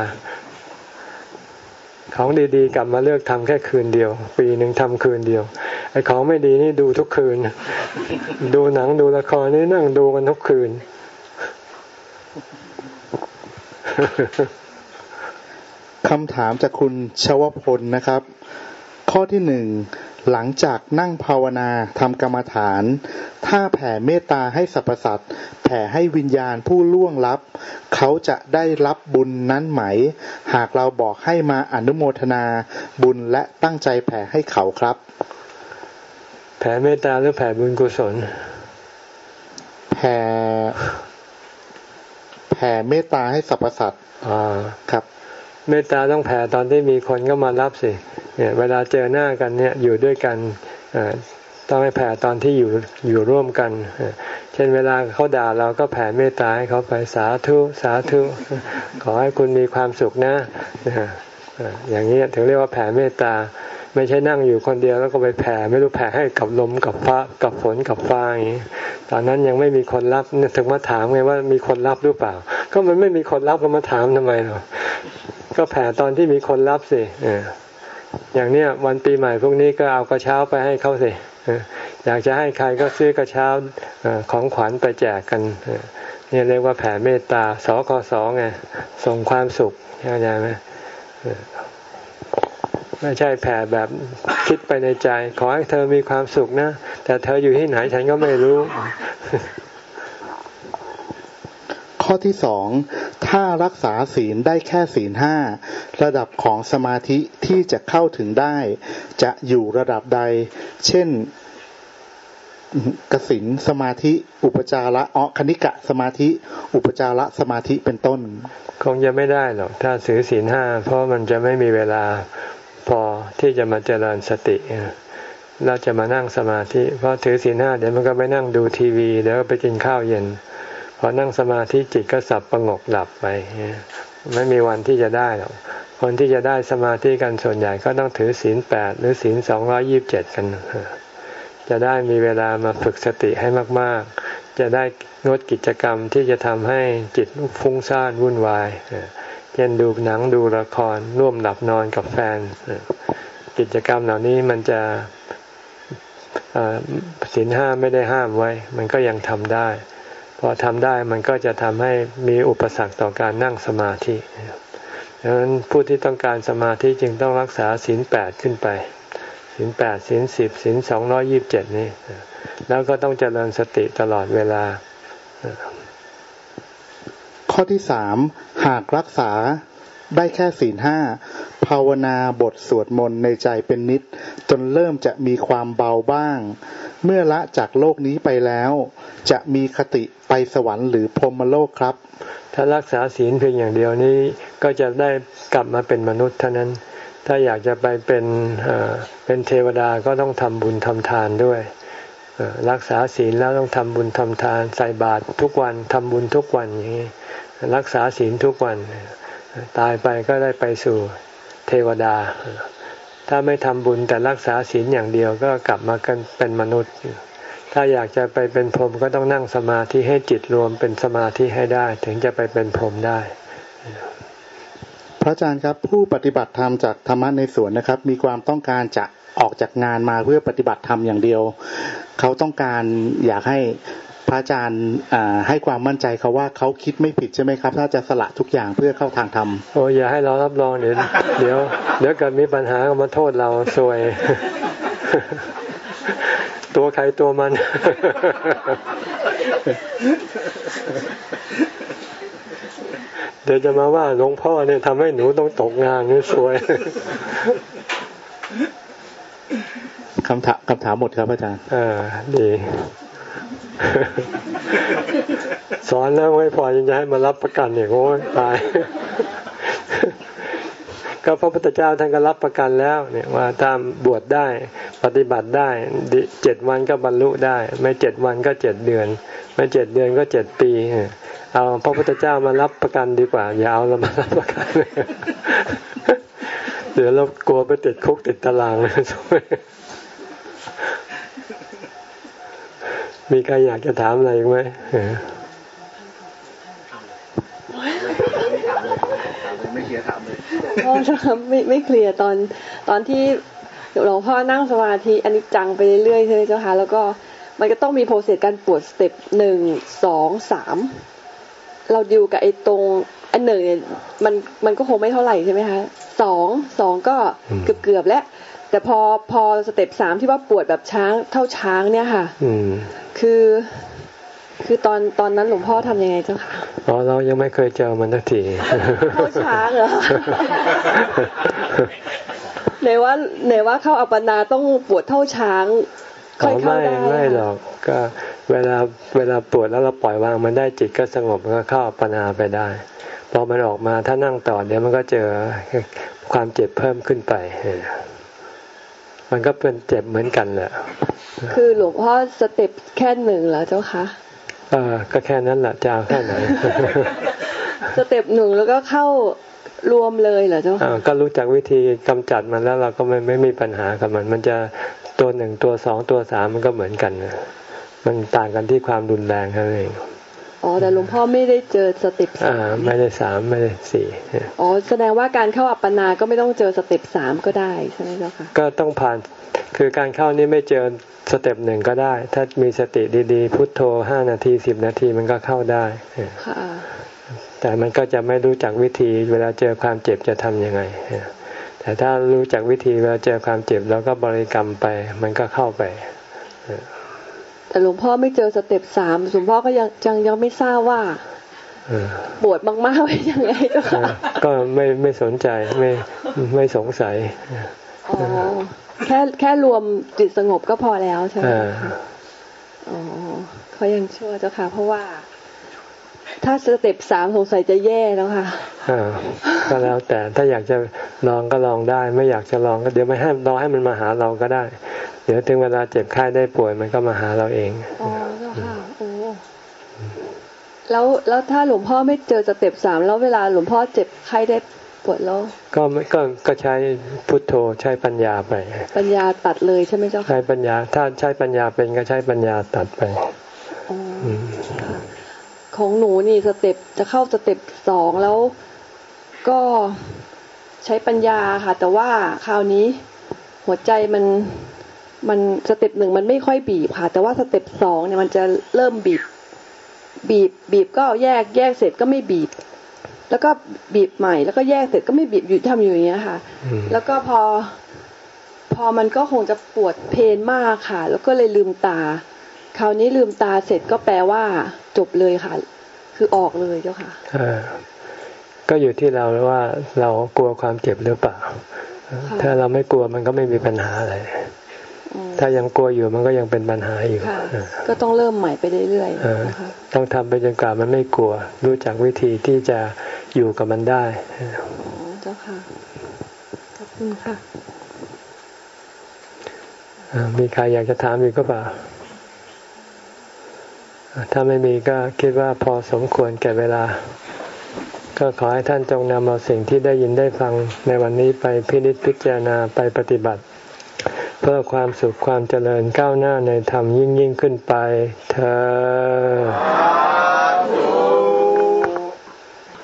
ของดีๆกลับมาเลือกทำแค่คืนเดียวปีหนึ่งทำคืนเดียวไอ้ของไม่ดีนี่ดูทุกคืนดูหนังดูละครนี่นั่งดูกันทุกคืนคำถามจากคุณชวพลนะครับข้อที่หนึ่งหลังจากนั่งภาวนาทำกรรมฐานถ้าแผ่เมตตาให้สรรพสัตว์แผ่ให้วิญญาณผู้ล่วงลับเขาจะได้รับบุญนั้นไหมหากเราบอกให้มาอนุโมทนาบุญและตั้งใจแผ่ให้เขาครับแผ่เมตตาหรือแผ่บุญกุศลแผ่แผ่เมตตาให้สรรพสัตว์อ่าครับเมตตาต้องแผ่ตอนที่มีคนก็มารับสิเนี่ยเวลาเจอหน้ากันเนี่ยอยู่ด้วยกันต้องให้แผ่ตอนที่อยู่อยู่ร่วมกันเช่นเวลาเขาด่าเราก็แผ่เมตตาให้เขาไปสาธุสาธุขอให้คุณมีความสุขนะอย่างนี้ถึงเรียกว่าแผ่เมตตาไม่ใช่นั่งอยู่คนเดียวแล้วก็ไปแผ่ไม่รู้แผ่ให้กับลมกับฟ้ากับฝนกับฟ้าอย่างนี้ตอนนั้นยังไม่มีคนรับถึงมาถามไงว่ามีคนรับหรือเปล่าก็มันไม่มีคนรับก็มาถามทำไมหรอก็แผ่ตอนที่มีคนรับสิอย่างเนี้ยวันปีใหม่พวกนี้ก็เอากระเช้าไปให้เขาสิอยากจะให้ใครก็ซื้อกระเช้าของขวัญไปแจกกันนี่เรียกว่าแผ่เมตตาสคสไงส่งความสุขเข้าใจไหมไม่ใช่แผ่แบบคิดไปในใจขอให้เธอมีความสุขนะแต่เธออยู่ที่ไหนฉันก็ไม่รู้ข้อที่สองถ้ารักษาศีลได้แค่ศีลห้าระดับของสมาธิที่จะเข้าถึงได้จะอยู่ระดับใดเช่นกสิณสมาธิอุปจาระอ๋อคณิกะสมาธิอุปจาระสมาธิเป็นต้นคงจะไม่ได้หรอกถ้าถือศีลห้าเพราะมันจะไม่มีเวลาพอที่จะมาเจริญสติเราจะมานั่งสมาธิเพราะถือศีลห้าเดี๋ยวมันก็ไปนั่งดูทีวีเดี๋ยวไปกินข้าวเย็นพอนั่งสมาธิจิตก็สับประงกหลับไปไม่มีวันที่จะได้หรอกคนที่จะได้สมาธิกันส่วนใหญ่ก็ต้องถือศีลแปดหรือศีลสองร้อยยี่สิบเจ็ดกันจะได้มีเวลามาฝึกสติให้มากๆจะได้งดกิจกรรมที่จะทำให้จิตฟุ้งซ่านวุ่นวายเช่นดูหนังดูละครร่วมหลับนอนกับแฟนกิจกรรมเหล่านี้มันจะศีลห้าไม่ได้ห้ามไว้มันก็ยังทำได้พอทำได้มันก็จะทำให้มีอุปสรรคต่อการนั่งสมาธิดังนั้นผู้ที่ต้องการสมาธิจึงต้องรักษาศีลแปดขึ้นไปศีลแปดศีลสิบศีลสองร้อยยี่สิบเจ็ดนี่แล้วก็ต้องเจริญสติตลอดเวลาข้อที่สามหากรักษาได้แค่ศีลห้าภาวนาบทสวดมนต์ในใจเป็นนิจจนเริ่มจะมีความเบาบ้างเมื่อละจากโลกนี้ไปแล้วจะมีคติไปสวรรค์หรือพรหมโลกครับถ้ารักษาศีลเพียงอย่างเดียวนี้ก็จะได้กลับมาเป็นมนุษย์เท่านั้นถ้าอยากจะไปเป็นเอ่อเป็นเทวดาก็ต้องทำบุญทำทานด้วยรักษาศีลแล้วต้องทำบุญทำทานใส่บาตรทุกวันทำบุญทุกวันอย่างนี้รักษาศีลทุกวันตายไปก็ได้ไปสู่เทวดาถ้าไม่ทำบุญแต่รักษาศีลอย่างเดียวก็กลับมากันเป็นมนุษย์ถ้าอยากจะไปเป็นพรหมก็ต้องนั่งสมาธิให้จิตรวมเป็นสมาธิให้ได้ถึงจะไปเป็นพรหมได้พระอาจารย์ครับผู้ปฏิบัติธรรมจากธรรมะในสวนนะครับมีความต้องการจะออกจากงานมาเพื่อปฏิบัติธรรมอย่างเดียวเขาต้องการอยากให้พระอาจารย์ให้ความมั่นใจเขาว่าเขาคิดไม่ผิดใช่ไหมครับถ้าจะสละทุกอย่างเพื่อเข้าทางธรรมโอ้อย่าให้เรารับรองเดี๋ยวเดี๋ยวเดี๋ยวเกิดมีปัญหาก็มาโทษเราซวยตัวใครตัวมันเดี๋ยวจะมาว่าหลวงพ่อเนี่ยทำให้หนูต้องตกงานนี่สวยคำถามคำถามหมดครับอาจารย์อ่าดีสอนแล้วไม่พอยังจะให้มารับประกันอีกโอ้ยตายก็พระพุทธเจ้าท่านก็รับประกันแล้วเนี่ยว่าตามบวชได้ปฏิบัติได้เจ็ดวันก็บรรลุได้ไม่เจ็ดวันก็เจ็ดเดือนไม่เจ็ดเดือนก็เจ็ดปีเอาพระพุทธเจ้ามารับประกันดีกว่าอย่าเอาเรามารับประกันเดี๋ยวเรากลัวไปติดคุกติดตารางเลยมีใครอยากจะถามอะไรไหมไม่เคลียร์ถามเลยพ่อจะไม่ไม่เคลียร์ตอนตอนที่หลวงพ่อนั่งสมาธิอันนี้จังไปเรื่อยๆใช่ไหมเจ้าคะแล้วก็มันก็ต้องมีโปรเซสการปวดสเต็ปหนึ่งสองสามเราดิวกับไอ้ตรงอันหนึ่งเนี่ยมันมันก็คงไม่เท่าไหร่ใช่ไหมคะสองสองก็เกือบเกือบแล้วแต่พอพอสเต็ปสามที่ว่าปวดแบบช้างเท่าช้างเนี่ยค่ะคือคือตอนตอนนั้นหลวงพ่อทำยังไงเจ้าค่ะอ๋อเรายังไม่เคยเจอมันสักทีเท่าช้างเหรอไหนว่าไหนว่าเข้าอัปปนาต้องปวดเท่าช้างค่อยเข้าได้ไม่หรอกก็เวลาเวลาปวดแล้วเราปล่อยวางมันได้จิตก็สงบมันก็เข้าอัปปนาไปได้พอมันออกมาถ้านั่งต่อเดี๋ยวมันก็เจอความเจ็บเพิ่มขึ้นไปมันก็เป็นเจ็บเหมือนกันแหละคือหลวงพ่อสเต็ปแค่หนึ่งเหรอเจ้าคะเออก็แค่นั้นแหละจะเอาแค่ไหนสเต็ปหนึ่งแล้วก็เข้ารวมเลยเหรอเจ้าค่ะก็รู้จักวิธีกำจัดมันแล้วเราก็ไม่ไม่มีปัญหากับมันมันจะตัวหนึ่งตัวสองตัวสามมันก็เหมือนกันนะมันต่างกันที่ความรุนแรงเท่านั้นเองอ๋อแต่หลวงพ่อไม่ได้เจอสเต็ปสามไม่ได้สามไม่ได้สี่อ๋อแสดงว่าการเข้าอัปปนาก็ไม่ต้องเจอสเต็ปสามก็ได้ใช่ไหมเจ้าค่ะก็ต้องผ่านคือการเข้านี่ไม่เจอสเต็ปหนึ่งก็ได้ถ้ามีสติดีๆพุทโธห้านาทีสิบนาทีมันก็เข้าได้ค่ะแต่มันก็จะไม่รู้จักวิธีเวลาเจอความเจ็บจะทำยังไงแต่ถ้ารู้จักวิธีเวลาเจอความเจ็บแล้วก็บริกรรมไปมันก็เข้าไปแต่หลวงพ่อไม่เจอสเต็ปสามหลวงพ่อก็ยังยังยังไม่ทราบว่าปวดมากๆเป็นยังไงเจ้าค่ะก็ไม่ไม่สนใจไม่ไม่สงสัยอ๋อแค่แค่รวมจิตสงบก็พอแล้วใช่ไหมอ๋อเขายังชั่วเจ้าค่ะเพราะว่าถ้าสเต็ปสามสงสัยจะแย่แล้วค่ะก็แล้วแต่ถ้าอยากจะลองก็ลองได้ไม่อยากจะลองก็เดี๋ยวไม่ให้รอให้มันมาหาเราก็ได้เดี๋ยวถึงเวลาเจ็บไข้ได้ป่วยมันก็มาหาเราเองอ๋อเจ้าค่ะโอ้แล้วแล้วถ้าหลวงพ่อไม่เจอสเต็ปสามแล้วเวลาหลวงพ่อเจ็บไข้ได้ปวดแล้วก็ก็ก็ใช้พุทโธใช้ปัญญาไปปัญญาตัดเลยใช่ไหมเจ้าค่ะใช้ปัญญาถ้าใช้ปัญญาเป็นก็ใช้ปัญญาตัดไปอ๋อของหนูนี่สเต็ปจะเข้าสเต็ปสองแล้วก็ใช้ปัญญาค่ะแต่ว่าคราวนี้หัวใจมันมันสเต็ปหนึ่งมันไม่ค่อยบีบค่ะแต่ว่าสเต็ปสองเนี่ยมันจะเริ่มบีบบีบบีบก็แยกแยกเสร็จก็ไม่บีบแล้วก็บีบใหม่แล้วก็แยกเสร็จก็ไม่บีบอยู่ทำอยู่อย่างเงี้ยค่ะแล้วก็พอพอมันก็คงจะปวดเพนมากค่ะแล้วก็เลยลืมตาคราวนี้ลืมตาเสร็จก็แปลว่าจบเลยค่ะคือออกเลยเจ้าค่ะก็อยู่ที่เราว่าเรากลัวความเจ็บหรือเปล่าถ้าเราไม่กลัวมันก็ไม่มีปัญหาอะไรถ้ายังกลัวอยู่มันก็ยังเป็นปัญหาอยู่ก็ต้องเริ่มใหม่ไปเรื่อยๆนะคะต้องทำไปจนกว่ามันไม่กลัวรู้จักวิธีที่จะอยู่กับมันได้อ๋อเจ้าค่ะขอบคุณค่ะมีใครอยากจะถามอีกก็เปล่าถ้าไม่มีก็คิดว่าพอสมควรแก่เวลาก็ขอให้ท่านจงนำเอาสิ่งที่ได้ยินได้ฟังในวันนี้ไปพินิจพิจารณาไปปฏิบัติเพื่อความสุขความเจริญก้าวหน้าในธรรมยิ่งยิ่งขึ้นไปเธอ